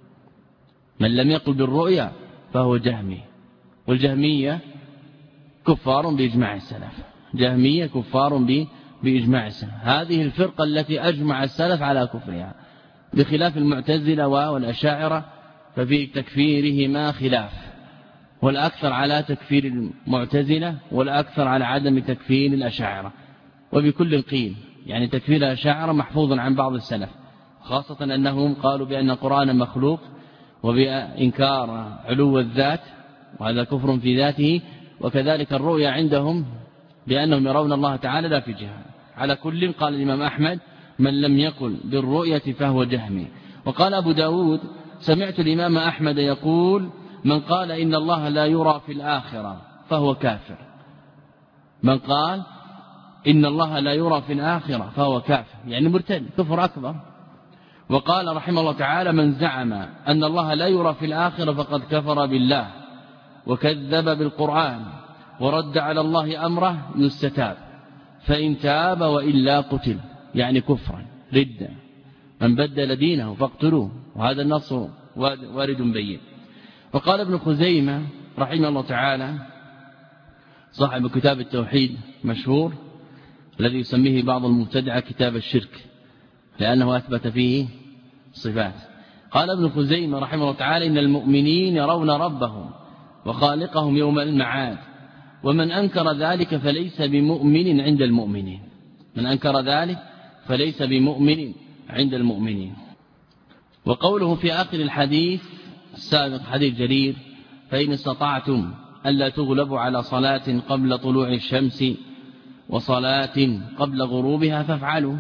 من لم يقل بالرؤيا فهو جهمي. والجهمية كفار بإجماع السلف، جهمية كفار بإجماع السلف، هذه الفرقة التي أجمع السلف على كفرها، بخلاف المعتزلة والأشاعرة ففي تكفيرهما خلاف، والأكثر على تكفير المعتزلة والأكثر على عدم تكفير الأشاعرة. وبكل قيل يعني تكفير الأشاعرة محفوظ عن بعض السلف، خاصة أنهم قالوا بأن القرآن مخلوق، وبإنكار علو الذات، وهذا كفر في ذاته. وكذلك الرؤيا عندهم بأنهم يرون الله تعالى لا في جهة. على كل قال الإمام أحمد: من لم يقل بالرؤية فهو جهمي. وقال أبو داود: سمعت الإمام أحمد يقول: من قال إن الله لا يرى في الآخرة فهو كافر. من قال إن الله لا يرى في الآخرة فهو كافر، يعني مرتد، كفر أكبر. وقال رحمه الله تعالى: من زعم أن الله لا يرى في الآخرة فقد كفر بالله وكذب بالقرآن ورد على الله أمره يستتاب، فإن تاب وإلا قتل، يعني كفرا ردا. من بدل دينه فاقتلوه، وهذا النص وارد بين. وقال ابن خزيمة رحمه الله تعالى صاحب كتاب التوحيد مشهور الذي يسميه بعض المبتدعة كتاب الشرك، لأنه أثبت فيه صفات. قال ابن خزيمة رحمه الله تعالى: إن المؤمنين يرون ربهم وخالقهم يوم المعاد، ومن أنكر ذلك فليس بمؤمن عند المؤمنين، من أنكر ذلك فليس بمؤمن عند المؤمنين. وقوله في آخر الحديث السابق حديث جرير: فإن استطعتم ألا تغلبوا على صلاة قبل طلوع الشمس وصلاة قبل غروبها فافعلوا.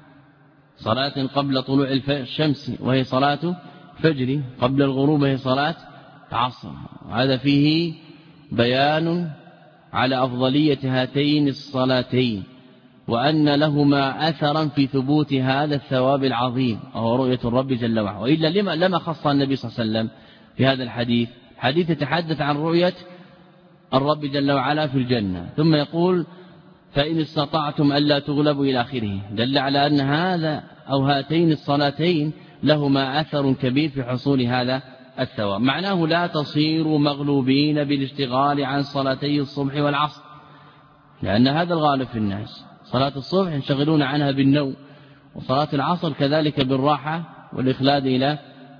صلاة قبل طلوع الشمس وهي صلاة فجر، قبل الغروب وهي صلاة عصر. هذا فيه بيان على أفضلية هاتين الصلاتين، وأن لهما أثرا في ثبوت هذا الثواب العظيم وهو رؤية الرب جل وعلا. وإلا لما خص النبي صلى الله عليه وسلم في هذا الحديث؟ حديث يتحدث عن رؤية الرب جل وعلا في الجنة، ثم يقول: فإن استطعتم ألا تغلبوا إلى آخره. دل على أن هذا أو هاتين الصلاتين لهما أثر كبير في حصول هذا الثواب. معناه لا تصيروا مغلوبين بالاشتغال عن صلاتي الصبح والعصر، لأن هذا الغالب في الناس، صلاة الصبح ينشغلون عنها بالنوم، وصلاة العصر كذلك بالراحة والإخلاد إلى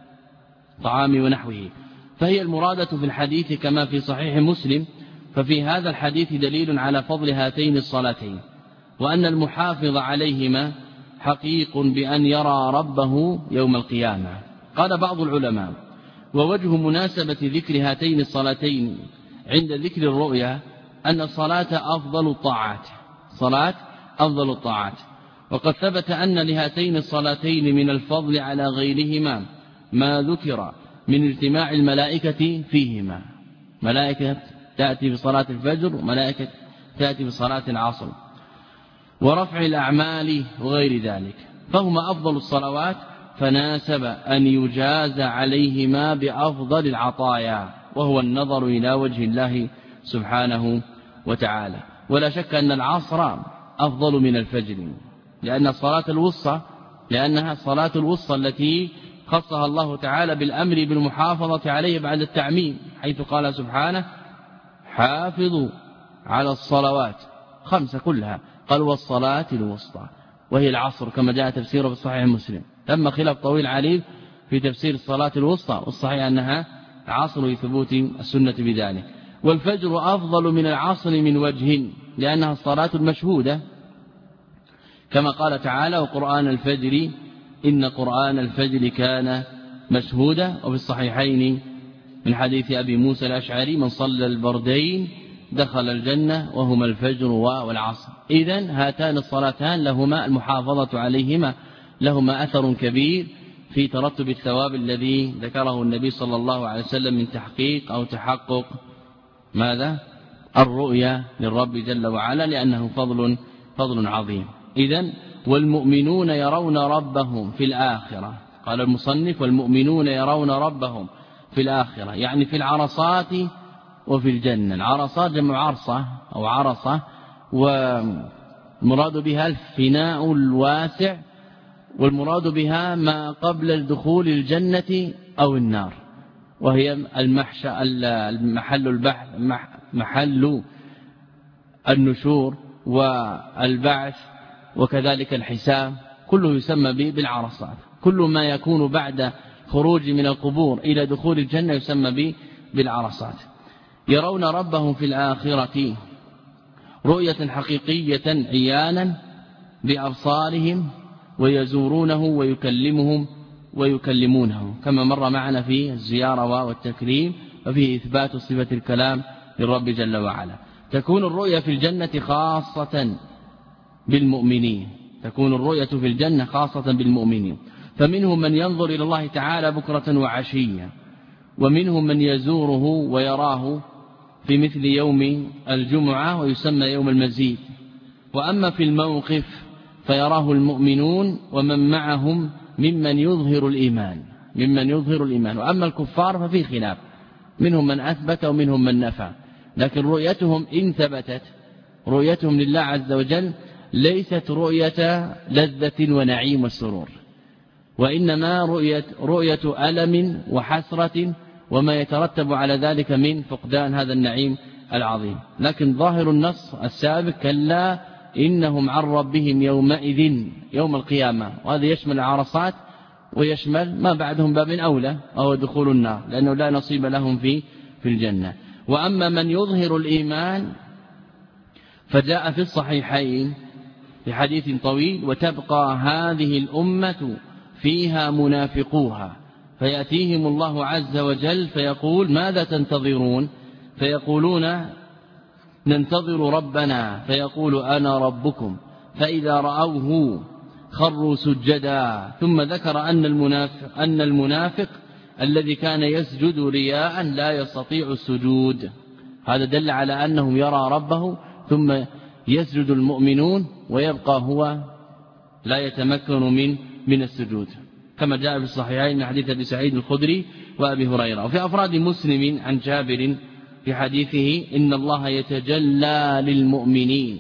طعام ونحوه. فهي المرادة في الحديث كما في صحيح مسلم. ففي هذا الحديث دليل على فضل هاتين الصلاتين، وأن المحافظ عليهما حقيق بأن يرى ربه يوم القيامة. قال بعض العلماء: ووجه مناسبة ذكر هاتين الصلاتين عند ذكر الرؤيا أن الصلاة أفضل الطاعات، صلاة أفضل الطاعات، وقد ثبت أن لهاتين الصلاتين من الفضل على غيرهما ما ذكر من اجتماع الملائكة فيهما، ملائكة تأتي بصلاة الفجر وملائكة تأتي بصلاة العصر، ورفع الأعمال وغير ذلك، فهما أفضل الصلوات، فناسب أن يجاز عليهما بأفضل العطايا، وهو النظر إلى وجه الله سبحانه وتعالى. ولا شك أن العصر أفضل من الفجر، لأنها الصلاة الوسطى التي خصها الله تعالى بالأمر بالمحافظة عليه بعد التعميم، حيث قال سبحانه: حافظوا على الصلوات 5 كلها، قال والصلاة الوسطى، وهي العصر كما جاء تفسيره في صحيح مسلم. تم خلاف طويل عليه في تفسير الصلاة الوسطى، والصحيح أنها عصر لثبوت السنة بذلك. والفجر أفضل من العصر من وجه، لأنها الصلاة المشهودة، كما قال تعالى: وقرآن الفجر إن قرآن الفجر كان مشهودا. وفي الصحيحين من حديث أبي موسى الأشعري: من صلى البردين دخل الجنة، وهما الفجر والعصر. إذن هاتان الصلاتان لهما المحافظة عليهما لهما أثر كبير في ترتب الثواب الذي ذكره النبي صلى الله عليه وسلم من تحقيق أو تحقق ماذا؟ الرؤيا للرب جل وعلا، لأنه فضل عظيم. إذن والمؤمنون يرون ربهم في الآخرة، قال المصنف: والمؤمنون يرون ربهم في الآخرة، يعني في العرصات وفي الجنة. العرصات جمع عرصة أو عرصة، والمراد بها الفناء الواسع، والمراد بها ما قبل الدخول الجنة أو النار، وهي المحل البحث، محل النشور والبعث وكذلك الحساب، كله يسمى بالعرصات. كل ما يكون بعد خروج من القبور إلى دخول الجنة يسمى بالعرصات. يرون ربهم في الآخرة رؤية حقيقية عيانا بأبصارهم، ويزورونه ويكلمونه، كما مر معنا في الزيارة والتكريم، وفيه إثبات صفة الكلام للرب جل وعلا. تكون الرؤية في الجنة خاصة بالمؤمنين، تكون الرؤية في الجنة خاصة بالمؤمنين، فمنهم من ينظر إلى الله تعالى بكرة وعشية، ومنهم من يزوره ويراه في مثل يوم الجمعة ويسمى يوم المزيد. وأما في الموقف فيراه المؤمنون ومن معهم ممن يظهر الإيمان، وأما الكفار ففي خلاف، منهم من أثبت ومنهم من نفى، لكن رؤيتهم إن ثبتت رؤيتهم لله عز وجل ليست رؤية لذة ونعيم والسرور، وإنما رؤية ألم وحسرة وما يترتب على ذلك من فقدان هذا النعيم العظيم. لكن ظاهر النص السابق: كلا إنهم عن ربهم يومئذ يوم القيامة، وهذا يشمل العرصات ويشمل ما بعدهم باب أولى وهو دخول النار، لأنه لا نصيب لهم في الجنة. وأما من يظهر الإيمان فجاء في الصحيحين في حديث طويل: وتبقى هذه الأمة فيها منافقوها، فيأتيهم الله عز وجل فيقول: ماذا تنتظرون؟ فيقولون: ننتظر ربنا، فيقول: أنا ربكم، فإذا رأوه خروا سجدا. ثم ذكر أن المنافق الذي كان يسجد رياء لا يستطيع السجود. هذا دل على أنه يرى ربه ثم يسجد المؤمنون ويبقى هو لا يتمكن من السجود، كما جاء في الصحيحين من حديث أبي سعيد الخدري وأبي هريرة. وفي أفراد مسلم عن جابر في حديثه: إن الله يتجلى للمؤمنين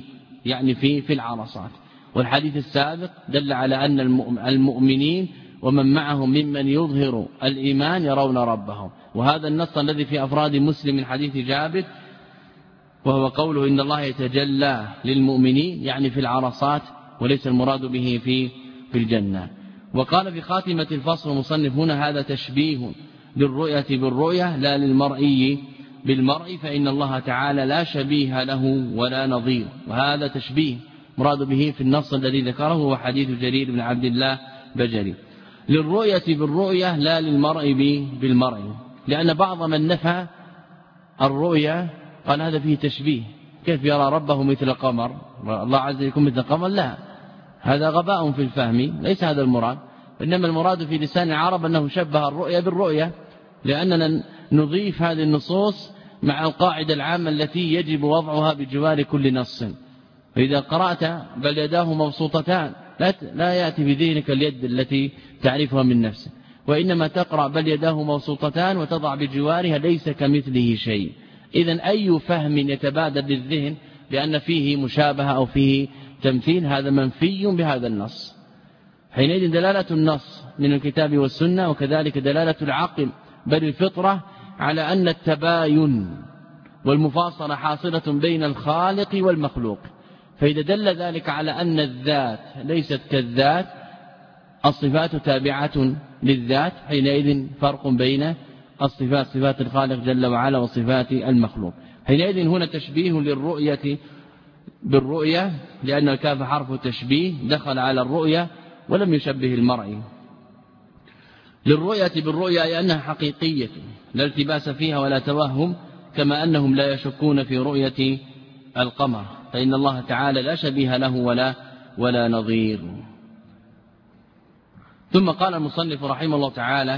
يعني في العرصات. والحديث السابق دل على أن المؤمنين ومن معهم ممن يظهر الإيمان يرون ربهم. وهذا النص الذي في أفراد مسلم من حديث جابر وهو قوله إن الله يتجلى للمؤمنين يعني في العرصات وليس المراد به في الجنة. وقال في خاتمة الفصل المصنف هنا هذا تشبيه للرؤية بالرؤية لا للمرئي بالمرء فإن الله تعالى لا شبيه له ولا نظير. وهذا تشبيه مراد به في النص الذي ذكره هو حديث جرير بن عبد الله بجري. للرؤية بالرؤية لا للمرء بالمرء لأن بعض من نفى الرؤية قال هذا فيه تشبيه كيف يرى ربه مثل قمر الله عز وجل يكون مثل قمر لا هذا غباء في الفهم ليس هذا المراد إنما المراد في لسان العرب أنه شبه الرؤية بالرؤية لأننا نضيف هذه النصوص مع القاعدة العامة التي يجب وضعها بجوار كل نص. فإذا قرأت بل يداه مبسوطتان لا يأتي بذهنك اليد التي تعرفها من نفسه وإنما تقرأ بل يداه مبسوطتان وتضع بجوارها ليس كمثله شيء. إذن أي فهم يتبادر للذهن لأن فيه مشابهة أو فيه تمثيل هذا منفي بهذا النص. حينئذ دلالة النص من الكتاب والسنة وكذلك دلالة العقل بل الفطرة على أن التباين والمفاصلة حاصلة بين الخالق والمخلوق. فإذا دل ذلك على أن الذات ليست كالذات الصفات تابعة للذات حينئذ فرق بين الصفات صفات الخالق جل وعلا وصفات المخلوق. حينئذ هنا تشبيه للرؤية بالرؤية لأن الكاف حرف تشبيه دخل على الرؤية ولم يشبه المرء. للرؤية بالرؤية أي أنها حقيقية لا التباس فيها ولا توهم كما أنهم لا يشكون في رؤية القمر فإن الله تعالى لا شبيه له ولا نظير. ثم قال المصنف رحمه الله تعالى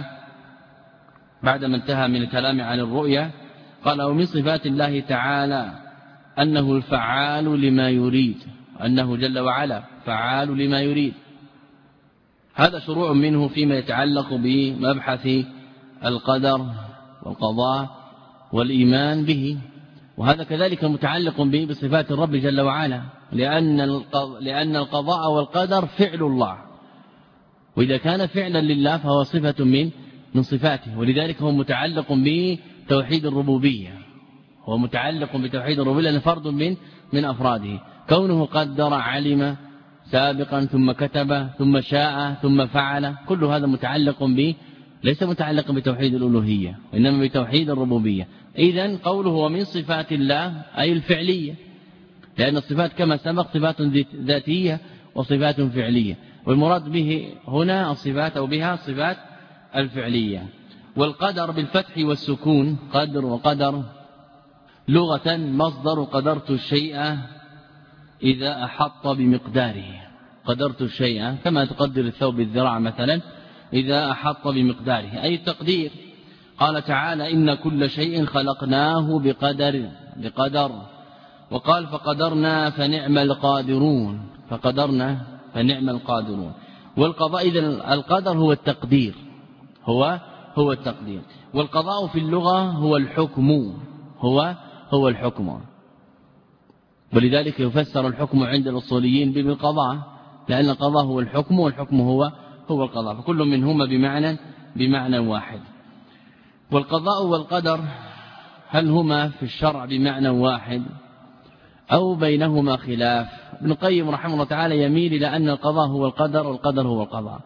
بعدما انتهى من الكلام عن الرؤية قال ومن صفات الله تعالى أنه الفعال لما يريد أنه جل وعلا فعال لما يريد. هذا شروع منه فيما يتعلق بمبحث القدر والقضاء والإيمان به وهذا كذلك متعلق به بصفات الرب جل وعلا لأن القضاء والقدر فعل الله وإذا كان فعلا لله فهو صفة من صفاته ولذلك هو متعلق بتوحيد الربوبية هو متعلق بتوحيد الربوبية لأنه فرد من أفراده كونه قدر علم سابقا ثم كتب ثم شاء ثم فعل كل هذا متعلق به ليس متعلق بتوحيد الألوهية وإنما بتوحيد الربوبية. إذن قوله ومن صفات الله أي الفعلية لأن الصفات كما سبق صفات ذاتية وصفات فعلية والمراد به هنا الصفات أو بها الصفات الفعلية. والقدر بالفتح والسكون قدر وقدر لغة مصدر قدرت الشيء إذا أحط بمقداره قدرت الشيء كما تقدر الثوب الذراع مثلا إذا أحط بمقداره أي التقدير. قال تعالى إن كل شيء خلقناه بقدر وقال فقدرنا فنعم القادرون فقدرنا فنعم القادرون. والقضاء إذن القدر هو التقدير هو التقدير والقضاء في اللغة هو الحكم هو الحكم ولذلك يفسر الحكم عند الأصوليين بالقضاء لأن القضاء هو الحكم والحكم هو القضاء فكل منهما بمعنى واحد. والقضاء والقدر هل هما في الشرع بمعنى واحد أو بينهما خلاف؟ ابن القيم رحمه الله تعالى يميل إلى أن القضاء هو القدر والقدر هو القضاء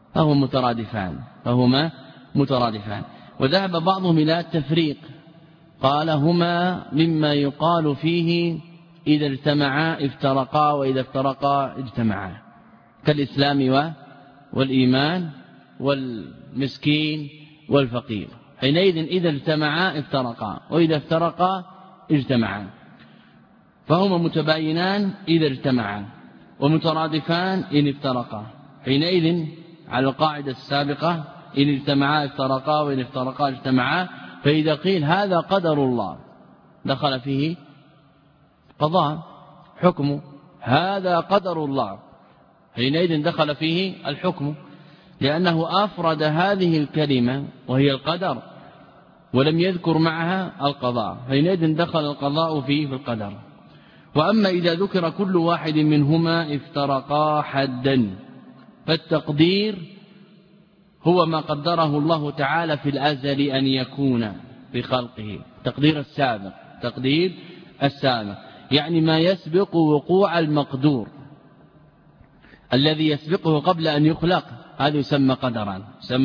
فهما مترادفان وذهب بعضهم إلى التفريق قال هما مما يقال فيه إذا اجتمعا افترقا وإذا افترقا اجتمعا كالإسلام والإيمان والمسكين والفقير حينئذ إذا اجتمعا افترقا وإذا افترقا اجتمعا فهما متباينان إذا اجتمعا ومترادفان إن افترقا حينئذ على القاعدة السابقة إن اجتمعا افترقا وإن افترقا اجتمعا. فإذا قيل هذا قدر الله دخل فيه قضاء حكم هذا قدر الله حينئذ دخل فيه الحكم لأنه أفرد هذه الكلمة وهي القدر ولم يذكر معها القضاء حينئذ دخل القضاء فيه في القدر. وأما إذا ذكر كل واحد منهما افترقا حدا، فالتقدير هو ما قدره الله تعالى في الأزل أن يكون في خلقه، تقدير السابق يعني ما يسبق وقوع المقدور الذي يسبقه قبل أن يخلق، هذا يسمى قدرا.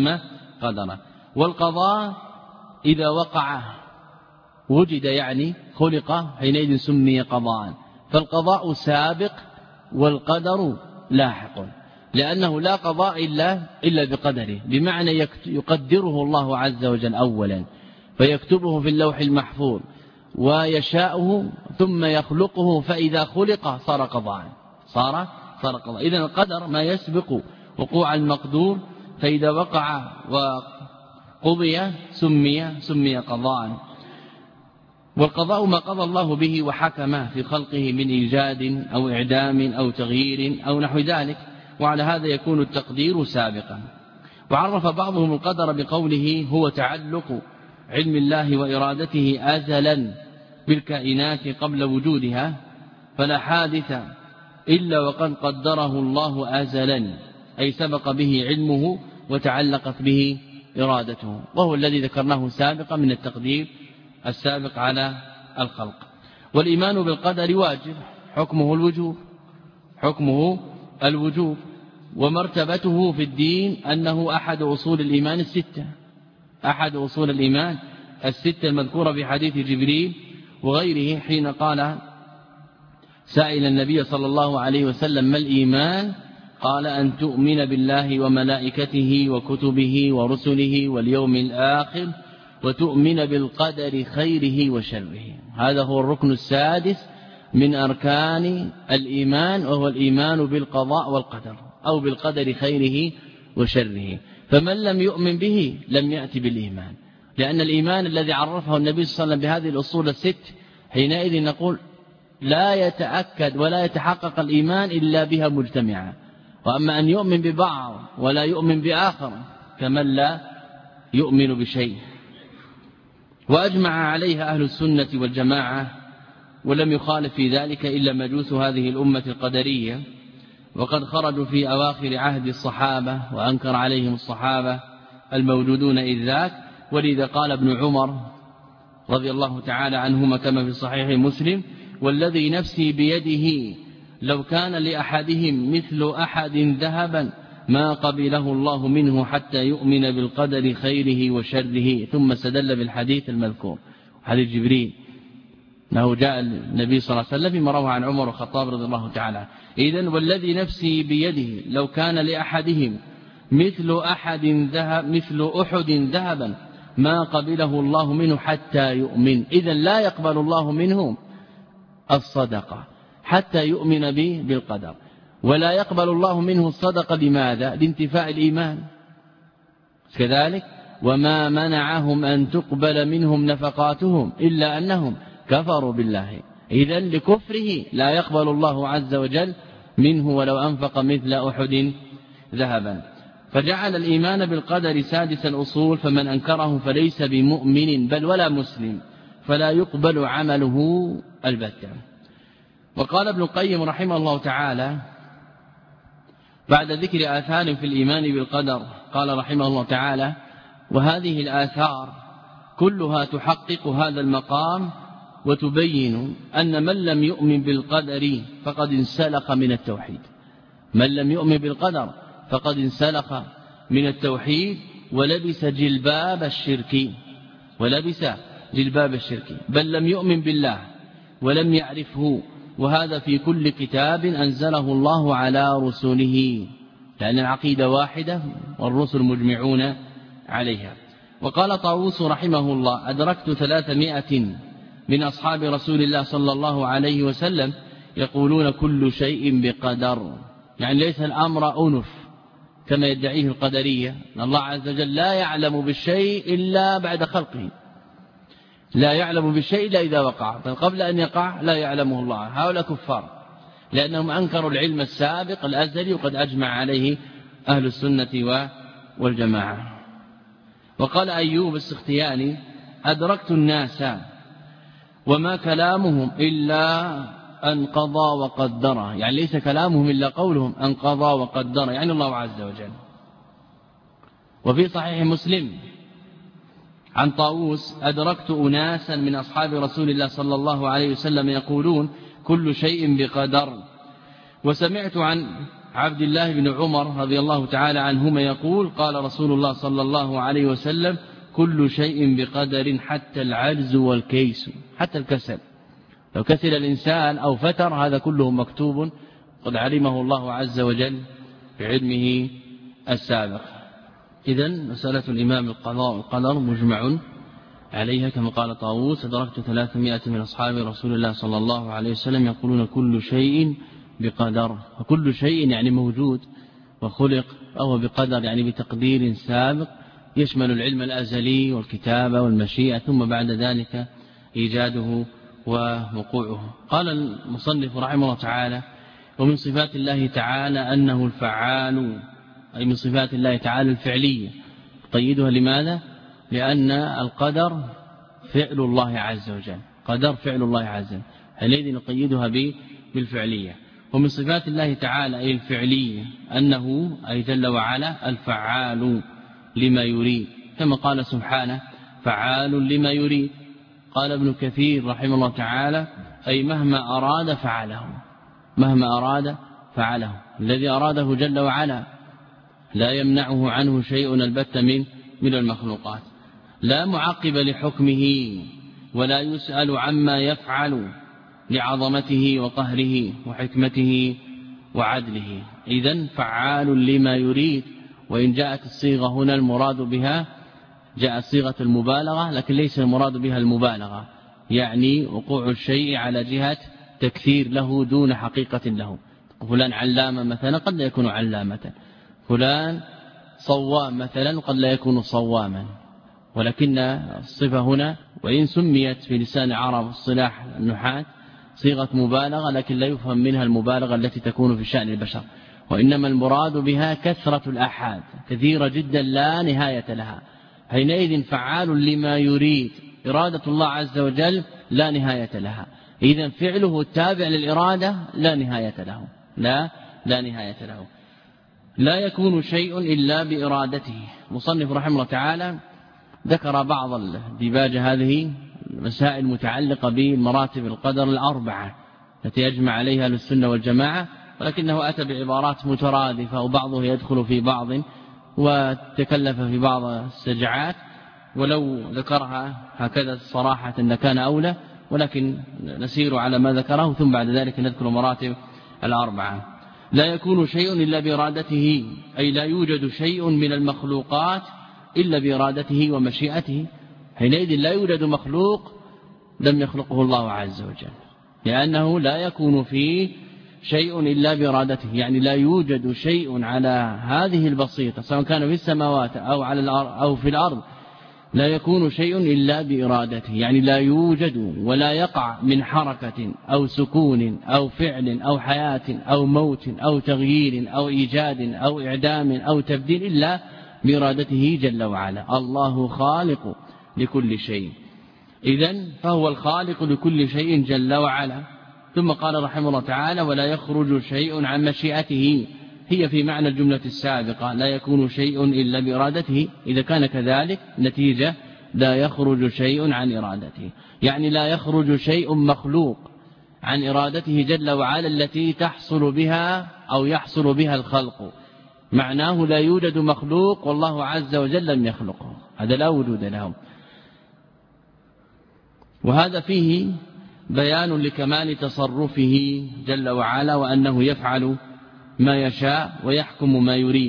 والقضاء إذا وقع وجد يعني خلق، حينئذ سمي قضاء. فالقضاء سابق والقدر لاحق، لأنه لا قضاء إلا بقدره، بمعنى يقدره الله عز وجل أولا فيكتبه في اللوح المحفوظ ويشاءه ثم يخلقه، فإذا خلق صار قضاء. إذن القدر ما يسبق وقوع المقدور، فإذا وقع وقضي سمي قضاء. والقضاء ما قضى الله به وحكم في خلقه من إيجاد أو إعدام أو تغيير أو نحو ذلك، وعلى هذا يكون التقدير سابقا. وعرف بعضهم القدر بقوله هو تعلق علم الله وإرادته أزلا بالكائنات قبل وجودها، فلا حادث إلا وقد قدره الله أزلا، أي سبق به علمه وتعلقت به إرادته، وهو الذي ذكرناه سابقا من التقدير السابق على الخلق. والإيمان بالقدر واجب، حكمه الوجوب، ومرتبته في الدين أنه أحد أصول الإيمان الستة المذكورة في حديث جبريل وغيره، حين قال سائل النبي صلى الله عليه وسلم ما الإيمان؟ قال أن تؤمن بالله وملائكته وكتبه ورسله واليوم الآخر وتؤمن بالقدر خيره وشره. هذا هو الركن السادس من أركان الإيمان، وهو الإيمان بالقضاء والقدر أو بالقدر خيره وشره. فمن لم يؤمن به لم يأتي بالإيمان، لأن الإيمان الذي عرفه النبي صلى الله عليه وسلم بهذه الأصول الست، حينئذ نقول لا يتأكد ولا يتحقق الإيمان إلا بها مجتمعا. وأما أن يؤمن ببعض ولا يؤمن بآخر كمن لا يؤمن بشيء. وأجمع عليها أهل السنة والجماعة، ولم يخالف في ذلك إلا مجوس هذه الأمة القدرية، وقد خرجوا في أواخر عهد الصحابة وأنكر عليهم الصحابة الموجودون إذ ذاك. ولذا قال ابن عمر رضي الله تعالى عنهما كما في صحيح مسلم والذي نفسي بيده لو كان لأحدهم مثل أحد ذهبا ما قبله الله منه حتى يؤمن بالقدر خيره وشره. ثم استدل بالحديث المذكور حديث جبريل أنه جاء النبي صلى الله عليه وسلم فيما روى عن عمر والخطاب رضي الله تعالى. إذن والذي نفسي بيده لو كان لأحدهم مثل أحد ذهبا ما قبله الله منه حتى يؤمن. إذن لا يقبل الله منهم الصدقة حتى يؤمن به بالقدر، ولا يقبل الله منه الصدقة. لماذا؟ لانتفاء الإيمان. كذلك وما منعهم أن تقبل منهم نفقاتهم إلا أنهم كفروا بالله. إذن لكفره لا يقبل الله عز وجل منه ولو أنفق مثل أحد ذهبا. فجعل الإيمان بالقدر سادس الأصول، فمن أنكره فليس بمؤمن بل ولا مسلم، فلا يقبل عمله البتة. وقال ابن القيم رحمه الله تعالى بعد ذكر آثار في الإيمان بالقدر، قال رحمه الله تعالى وهذه الآثار كلها تحقق هذا المقام وتبين أن من لم يؤمن بالقدر فقد انسلخ من التوحيد. من لم يؤمن بالقدر فقد انسلخ من التوحيد ولبس جلباب الشرك، بل لم يؤمن بالله ولم يعرفه. وهذا في كل كتاب أنزله الله على رسله، لأن العقيدة واحدة والرسل مجمعون عليها. وقال طاووس رحمه الله أدركت 300 من أصحاب رسول الله صلى الله عليه وسلم يقولون كل شيء بقدر، يعني ليس الأمر أنف كما يدعيه القدرية، أن الله عز وجل لا يعلم بالشيء إلا بعد خلقه، لا يعلم بالشيء إلا إذا وقع، فقبل أن يقع لا يعلمه الله. هؤلاء كفار لأنهم أنكروا العلم السابق الأزلي، وقد أجمع عليه أهل السنة والجماعة. وقال أيوب السختياني أدركت الناس وما كلامهم إلا أن قضى وقدر، يعني ليس كلامهم إلا قولهم أن قضى وقدر، يعني الله عز وجل. وفي صحيح مسلم عن طاووس: أدركت أناسا من أصحاب رسول الله صلى الله عليه وسلم يقولون كل شيء بقدر. وسمعت عن عبد الله بن عمر رضي الله تعالى عنهما يقول: قال رسول الله صلى الله عليه وسلم: كل شيء بقدر حتى العجز والكيس، حتى الكسل، لو كسل الإنسان أو فتر هذا كله مكتوب قد علمه الله عز وجل بعلمه السابق. إذن مسألة الإمام القضاء والقدر مجمع عليها، كما قال طاووس: أدركت 300 من أصحاب رسول الله صلى الله عليه وسلم يقولون كل شيء بقدر. وكل شيء يعني موجود وخلق، أو بقدر يعني بتقدير سابق يشمل العلم الأزلي والكتابة والمشيئة، ثم بعد ذلك إيجاده ووقوعه. قال المصنف رحمه الله تعالى: ومن صفات الله تعالى أنه الفعال، أي من صفات الله تعالى الفعلية. قيدها لماذا؟ لأن القدر فعل الله عز وجل، قدر فعل الله عز وجل، حينئذ نقيدها بالفعلية. ومن صفات الله تعالى أي الفعلية أنه أي جل وعلا الفعال لما يريد، كما قال سبحانه: فعال لما يريد. قال ابن كثير رحمه الله تعالى: أي مهما أراد فعله، مهما أراد فعله. الذي أراده جل وعلا لا يمنعه عنه شيء البتة من المخلوقات، لا معقب لحكمه ولا يسأل عما يفعل لعظمته وقهره وحكمته وعدله. إذن فعال لما يريد. وإن جاءت الصيغة هنا المراد بها جاءت صيغة المبالغة، لكن ليس المراد بها المبالغة، يعني وقوع الشيء على جهة تكثير له دون حقيقة له. فلان علامة مثلا قد لا يكون علامة، فلان صوام مثلا قد لا يكون صواما. ولكن الصفة هنا وإن سميت في لسان العرب الصلاح النحاة صيغة مبالغة، لكن لا يفهم منها المبالغة التي تكون في شأن البشر، وإنما المراد بها كثرة الآحاد، كثيرة جدا لا نهاية لها. حينئذ فعال لما يريد، إرادة الله عز وجل لا نهاية لها. إذن فعله التابع للإرادة لا نهاية له، لا نهاية له. لا يكون شيء إلا بإرادته. مصنف رحمه الله تعالى ذكر بعض الديباج هذه المسائل المتعلقة بمراتب القدر الأربعة التي يجمع عليها السنة والجماعة، ولكنه أتى بعبارات مترادفة وبعضه يدخل في بعض وتكلف في بعض السجعات، ولو ذكرها هكذا صراحة لكان أولى، ولكن نسير على ما ذكره ثم بعد ذلك نذكر مراتب الأربعة. لا يكون شيء إلا بإرادته، أي لا يوجد شيء من المخلوقات إلا بإرادته ومشيئته. حينئذ لا يوجد مخلوق لم يخلقه الله عز وجل، لأنه لا يكون فيه شيء إلا بإرادته، يعني لا يوجد شيء على هذه البسيطة سواء كان في السماوات أو على الأرض أو في الأرض، لا يكون شيء إلا بإرادته، يعني لا يوجد ولا يقع من حركة أو سكون أو فعل أو حياة أو موت أو تغيير أو إيجاد أو إعدام أو تبديل إلا بإرادته جل وعلا. الله خالق لكل شيء، إذن فهو الخالق لكل شيء جل وعلا. ثم قال رحمه الله تعالى: ولا يخرج شيء عن مشيئته، هي في معنى الجملة السابقة، لا يكون شيء إلا بإرادته. إذا كان كذلك نتيجة لا يخرج شيء عن إرادته، يعني لا يخرج شيء مخلوق عن إرادته جل وعلا التي تحصل بها أو يحصل بها الخلق. معناه لا يوجد مخلوق والله عز وجل لم يخلقه، هذا لا وجود له. وهذا فيه بيان لكمال تصرفه جل وعلا، وأنه يفعل ما يشاء ويحكم ما يريد،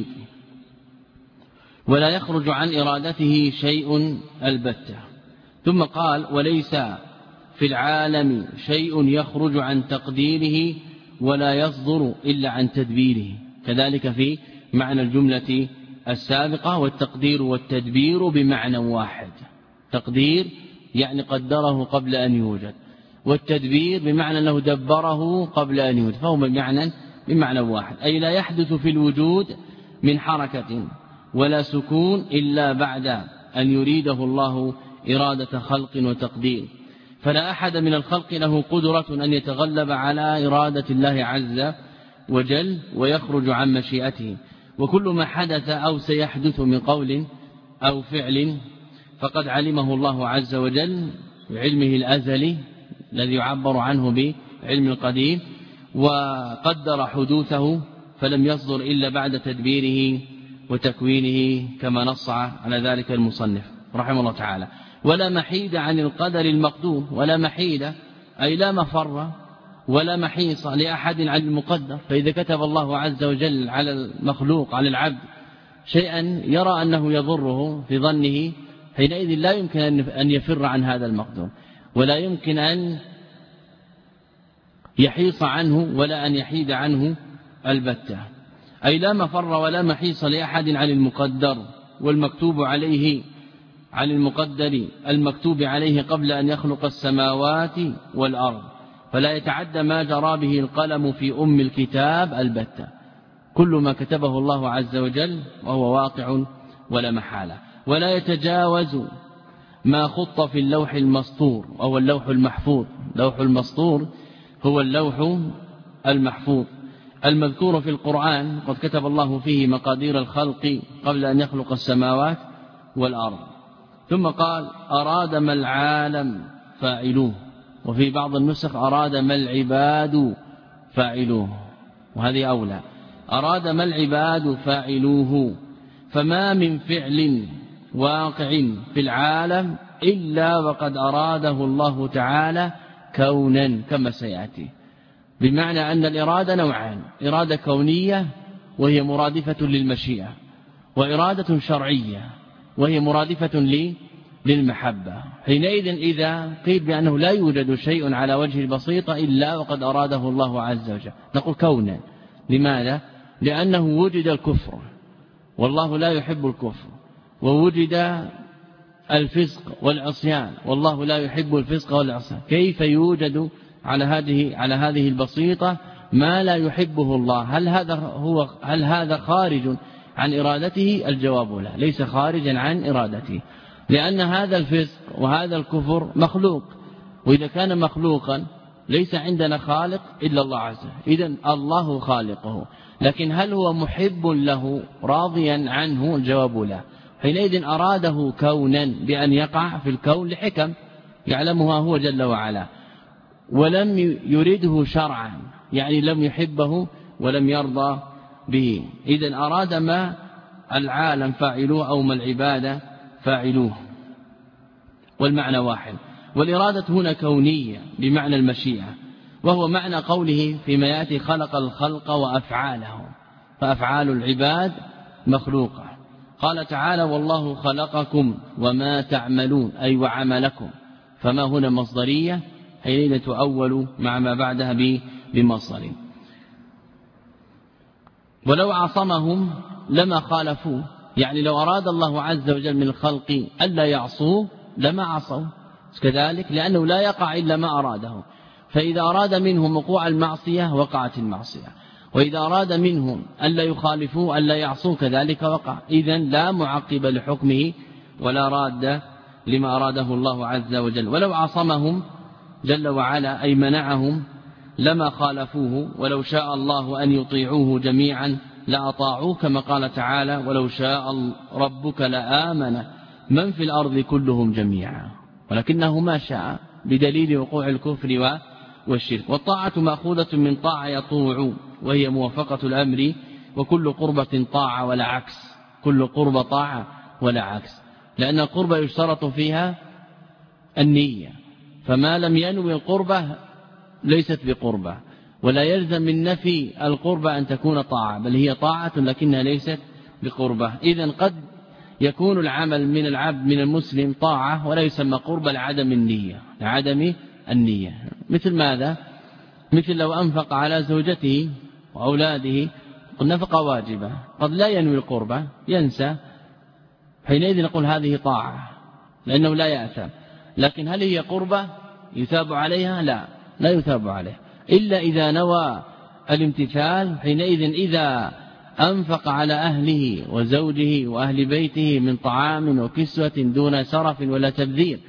ولا يخرج عن إرادته شيء البتة. ثم قال: وليس في العالم شيء يخرج عن تقديره ولا يصدر إلا عن تدبيره. كذلك في معنى الجملة السابقة، والتقدير والتدبير بمعنى واحد. تقدير يعني قدره قبل أن يوجد، والتدبير بمعنى أنه دبره قبل أن يوجد، فهو بمعنى واحد، أي لا يحدث في الوجود من حركة ولا سكون إلا بعد أن يريده الله إرادة خلق وتقدير. فلا أحد من الخلق له قدرة أن يتغلب على إرادة الله عز وجل ويخرج عن مشيئته. وكل ما حدث أو سيحدث من قول أو فعل فقد علمه الله عز وجل بعلمه الأزلي الذي يعبر عنه بعلم القديم، وقدر حدوثه فلم يصدر إلا بعد تدبيره وتكوينه كما نص على ذلك المصنف رحمه الله تعالى. ولا محيد عن القدر المقدور، ولا محيد أي لا مفر ولا محيص لأحد عن المقدر. فإذا كتب الله عز وجل على المخلوق على العبد شيئا يرى أنه يضره في ظنه، حينئذ لا يمكن أن يفر عن هذا المقدور، ولا يمكن أن يحيص عنه ولا أن يحيد عنه البتة. أي لا مفر ولا محيص لأحد عن المقدر والمكتوب عليه، عن المقدر المكتوب عليه قبل أن يخلق السماوات والأرض، فلا يتعدى ما جرى به القلم في أم الكتاب البتة. كل ما كتبه الله عز وجل وهو واقع ولا محالة. ولا يتجاوز ما خط في اللوح المسطور وهو اللوح المحفوظ. اللوح المسطور هو اللوح المحفوظ المذكور في القرآن، قد كتب الله فيه مقادير الخلق قبل أن يخلق السماوات والأرض. ثم قال أراد ما العالم فاعلوه، وفي بعض النسخ أراد ما العباد فاعلوه، وهذه أولى. أراد ما العباد فاعلوه، فما من فعل واقع في العالم إلا وقد أراده الله تعالى كونا كما سيأتي. بمعنى أن الإرادة نوعان: إرادة كونية وهي مرادفة للمشيئة، وإرادة شرعية وهي مرادفة للمحبة. حينئذ إذا قيل بأنه لا يوجد شيء على وجه البسيطة إلا وقد أراده الله عز وجل، نقول كونا. لماذا؟ لأنه وجد الكفر والله لا يحب الكفر، ووجد الفسق والعصيان والله لا يحب الفسق والعصيان. كيف يوجد على هذه البسيطة ما لا يحبه الله؟ هل هذا خارج عن إرادته؟ الجواب لا، ليس خارجا عن إرادته، لأن هذا الفسق وهذا الكفر مخلوق، وإذا كان مخلوقا ليس عندنا خالق إلا الله عز وجل، إذن الله خالقه. لكن هل هو محب له راضيا عنه؟ الجواب لا. حينئذ أراده كونا بأن يقع في الكون لحكم يعلمها هو جل وعلا، ولم يرده شرعا، يعني لم يحبه ولم يرضى به. إذن أراد ما العالم فاعلوه أو ما العبادة فاعلوه، والمعنى واحد. والإرادة هنا كونية بمعنى المشيئة، وهو معنى قوله فيما يأتي خلق الخلق وأفعالهم، فأفعال العباد مخلوقة. قال تعالى والله خلقكم وما تعملون، أي وعملكم، فما هنا مصدرية حينئذ تؤول مع ما بعدها بمصدر. ولو عصمهم لما خالفوه، يعني لو أراد الله عز وجل من الخلق ألا يعصوه لما عصوا كذلك، لأنه لا يقع إلا ما أراده. فإذا أراد منهم وقوع المعصية وقعت المعصية، وإذا أراد منهم ألا يخالفوه ألا يعصوه كذلك وقع. إذن لا معقب لحكمه ولا راد لما أراده الله عز وجل. ولو عصمهم جل وعلا أي منعهم لما خالفوه، ولو شاء الله أن يطيعوه جميعا لأطاعوه، كما قال تعالى ولو شاء ربك لآمن من في الأرض كلهم جميعا، ولكنه ما شاء بدليل وقوع الكفر والشرك. والطاعة مأخوذة من طاعة يطوع، وهي موافقة الأمر، وكل قربة طاعة ولا عكس، كل قربة طاعة ولا عكس، لأن القربة يشترط فيها النية، فما لم ينوي القربة ليست بقربة، ولا يلزم من نفي القربة أن تكون طاعة، بل هي طاعة لكنها ليست بقربة. إذن قد يكون العمل من العبد من المسلم طاعة ولا يسمى قربة لعدم النية، لعدم النية. مثل ماذا؟ مثل لو أنفق على زوجته وأولاده نفقة واجبة، قد لا ينوي القربة ينسى، حينئذ نقول هذه طاعة لأنه لا يأثم. لكن هل هي قربة يثاب عليها؟ لا يثاب عليها إلا إذا نوى الامتثال. حينئذ إذا أنفق على أهله وزوجه وأهل بيته من طعام وكسوة دون سرف ولا تبذير،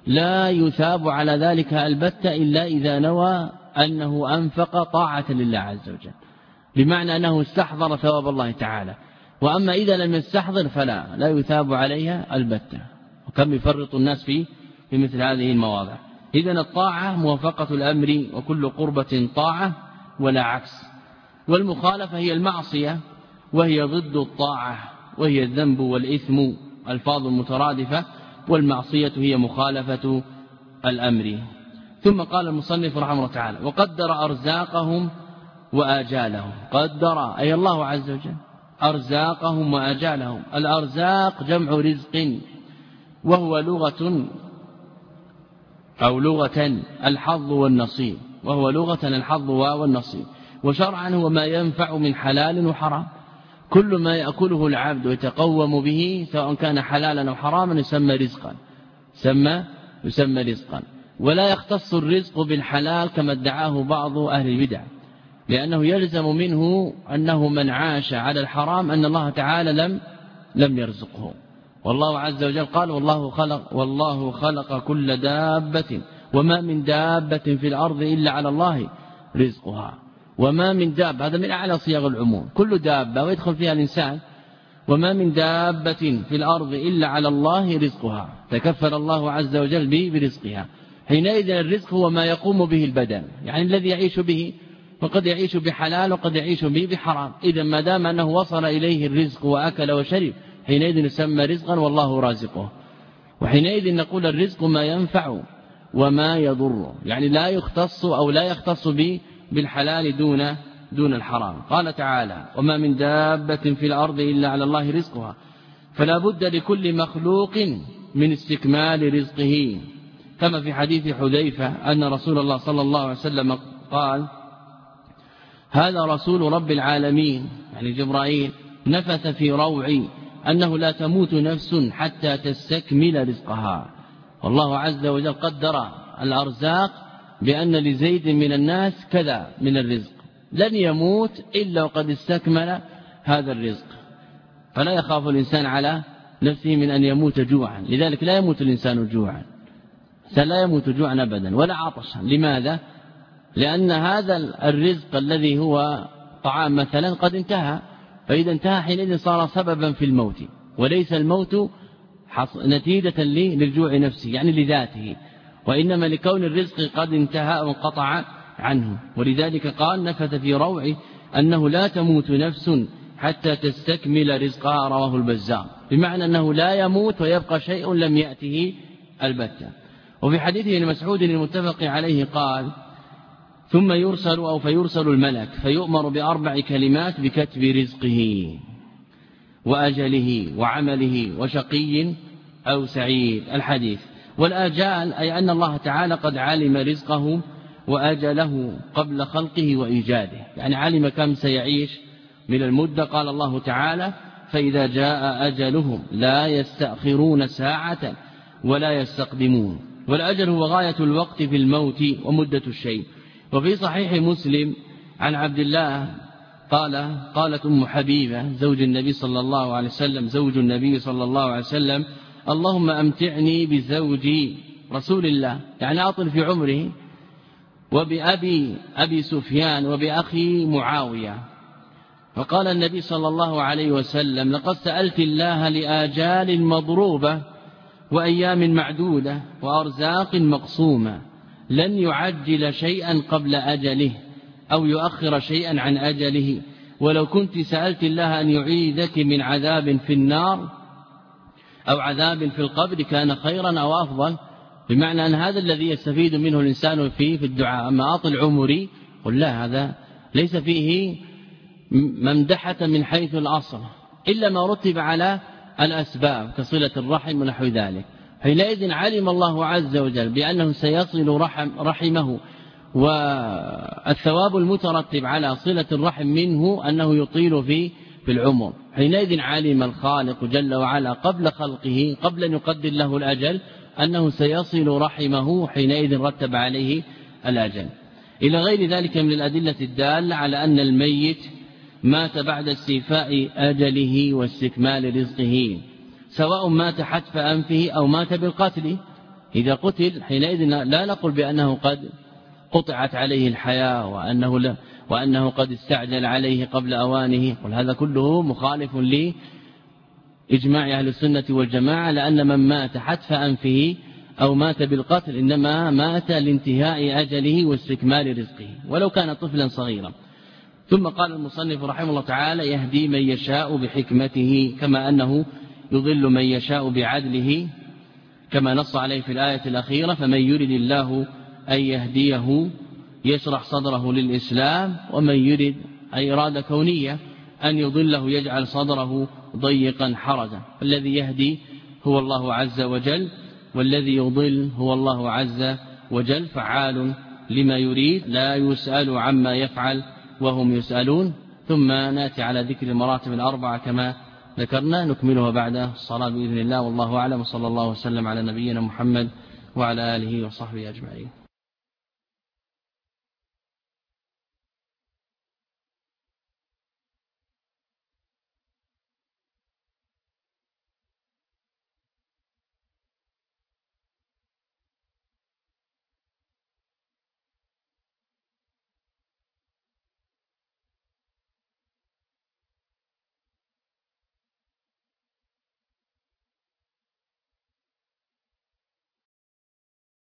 لا يثاب على ذلك البتة إلا إذا نوى أنه أنفق طاعة لله عز وجل، بمعنى أنه استحضر ثواب الله تعالى. وأما إذا لم يستحضر لا يثاب عليها البتة. وكم يفرط الناس في مثل هذه المواضع. إذن الطاعة موافقة الأمر، وكل قربة طاعة ولا عكس. والمخالفة هي المعصية، وهي ضد الطاعة، وهي الذنب والإثم، ألفاظ مترادفة، والمعصية هي مخالفة الأمر. ثم قال المصنف رحمه الله تعالى: وقدر أرزاقهم وآجالهم. قدر أي الله عز وجل أرزاقهم وآجالهم. الأرزاق جمع رزق، وهو لغة الحظ والنصيب، وهو لغة الحظ والنصيب. وشرعا هو ما ينفع من حلال وحرام. كل ما يأكله العبد ويتقوم به سواء كان حلالا أو حراما يسمى رزقا. ولا يختص الرزق بالحلال كما ادعاه بعض أهل البدع، لأنه يلزم منه أنه من عاش على الحرام أن الله تعالى لم يرزقه. والله عز وجل قال: والله خلق كل دابة وما من دابة في الأرض إلا على الله رزقها. وما من دابة، هذا من أعلى صيغ العموم، كل دابة ويدخل فيها الإنسان. وما من دابة في الأرض إلا على الله رزقها، تكفل الله عز وجل برزقها. حينئذ الرزق هو ما يقوم به البدن، يعني الذي يعيش به، وقد يعيش بحلال وقد يعيش به بحرام. إذا ما دام أنه وصل إليه الرزق وأكل وشرب حينئذ يسمى رزقا والله رازقه. وحينئذ نقول الرزق ما ينفع وما يضر، يعني لا يختص بالحلال دون الحرام. قال تعالى: وما من دابة في الأرض إلا على الله رزقها. فلا بد لكل مخلوق من استكمال رزقه، كما في حديث حذيفة أن رسول الله صلى الله عليه وسلم قال: هذا رسول رب العالمين، يعني جبرائيل، نفث في روعي أنه لا تموت نفس حتى تستكمل رزقها. والله عز وجل قدر الأرزاق بأن لزيد من الناس كذا من الرزق، لن يموت إلا وقد استكمل هذا الرزق. فلا يخاف الإنسان على نفسه من أن يموت جوعا، لذلك لا يموت الإنسان جوعا، لا يموت جوعا أبدا ولا عطشا. لماذا؟ لأن هذا الرزق الذي هو طعام مثلا قد انتهى، فإذا انتهى حينئذ صار سببا في الموت، وليس الموت نتيجة للجوع نفسه يعني لذاته، وإنما لكون الرزق قد انتهى أو انقطع عنه. ولذلك قال: نفث في روعه أنه لا تموت نفس حتى تستكمل رزقها، رواه البزار، بمعنى أنه لا يموت ويبقى شيء لم يأته البتة. وفي حديثه لمسعود المتفق عليه قال: ثم فيرسل الملك فيؤمر بأربع كلمات بكتب رزقه وأجله وعمله وشقي أو سعيد. الحديث. والآجال أي أن الله تعالى قد علم رزقه وأجله قبل خلقه وإيجاده، يعني علم كم سيعيش من المدة. قال الله تعالى: فإذا جاء أجلهم لا يستأخرون ساعة ولا يستقدمون. والأجل هو غاية الوقت في الموت ومدة الشيء. وفي صحيح مسلم عن عبد الله قالت أم حبيبة زوج النبي صلى الله عليه وسلم: اللهم أمتعني بزوجي رسول الله، يعني أطل في عمره، وبأبي سفيان وبأخي معاوية. فقال النبي صلى الله عليه وسلم: لقد سألت الله لآجال مضروبة وأيام معدودة وأرزاق مقسومة، لن يعجل شيئا قبل أجله أو يؤخر شيئا عن أجله. ولو كنت سألت الله أن يعيدك من عذاب في النار أو عذاب في القبر كان خيرا أو أفضل. بمعنى أن هذا الذي يستفيد منه الإنسان في الدعاء. أما أطل عمري قل لا، هذا ليس فيه ممدحة من حيث الأصل، إلا ما رتب على الأسباب كصلة الرحم ونحو ذلك. حينئذ علم الله عز وجل بأنه سيصل رحمه، والثواب المترتب على صلة الرحم منه أنه يطيل في العمر. حينئذ علم الخالق جل وعلا قبل خلقه، قبل أن يقدر له الأجل، أنه سيصل رحمه، حينئذ رتب عليه الأجل. إلى غير ذلك من الأدلة الدالة على أن الميت مات بعد استيفاء أجله واستكمال رزقه، سواء مات حتف أنفه أو مات بالقتل، إذا قتل حينئذ لا نقول بأنه قد قطعت عليه الحياة وأنه قد استعجل عليه قبل أوانه، وهذا كله مخالف لإجماع أهل السنة والجماعة، لأن من مات حتف أنفه أو مات بالقتل إنما مات لانتهاء أجله واستكمال رزقه ولو كان طفلا صغيرا. ثم قال المصنف رحمه الله تعالى: يهدي من يشاء بحكمته، كما أنه يضل من يشاء بعدله كما نص عليه في الآية الأخيرة: فمن يرد الله أن يهديه يشرح صدره للإسلام، ومن يرد أي إرادة كونية أن يضله يجعل صدره ضيقا حرجا. الذي يهدي هو الله عز وجل، والذي يضل هو الله عز وجل، فعال لما يريد، لا يسأل عما يفعل وهم يسألون. ثم نأتي على ذكر المراتب الأربعة كما ذكرنا، نكملها بعد الصلاة بإذن الله، والله أعلم، وصلى الله وسلم على نبينا محمد وعلى آله وصحبه أجمعين.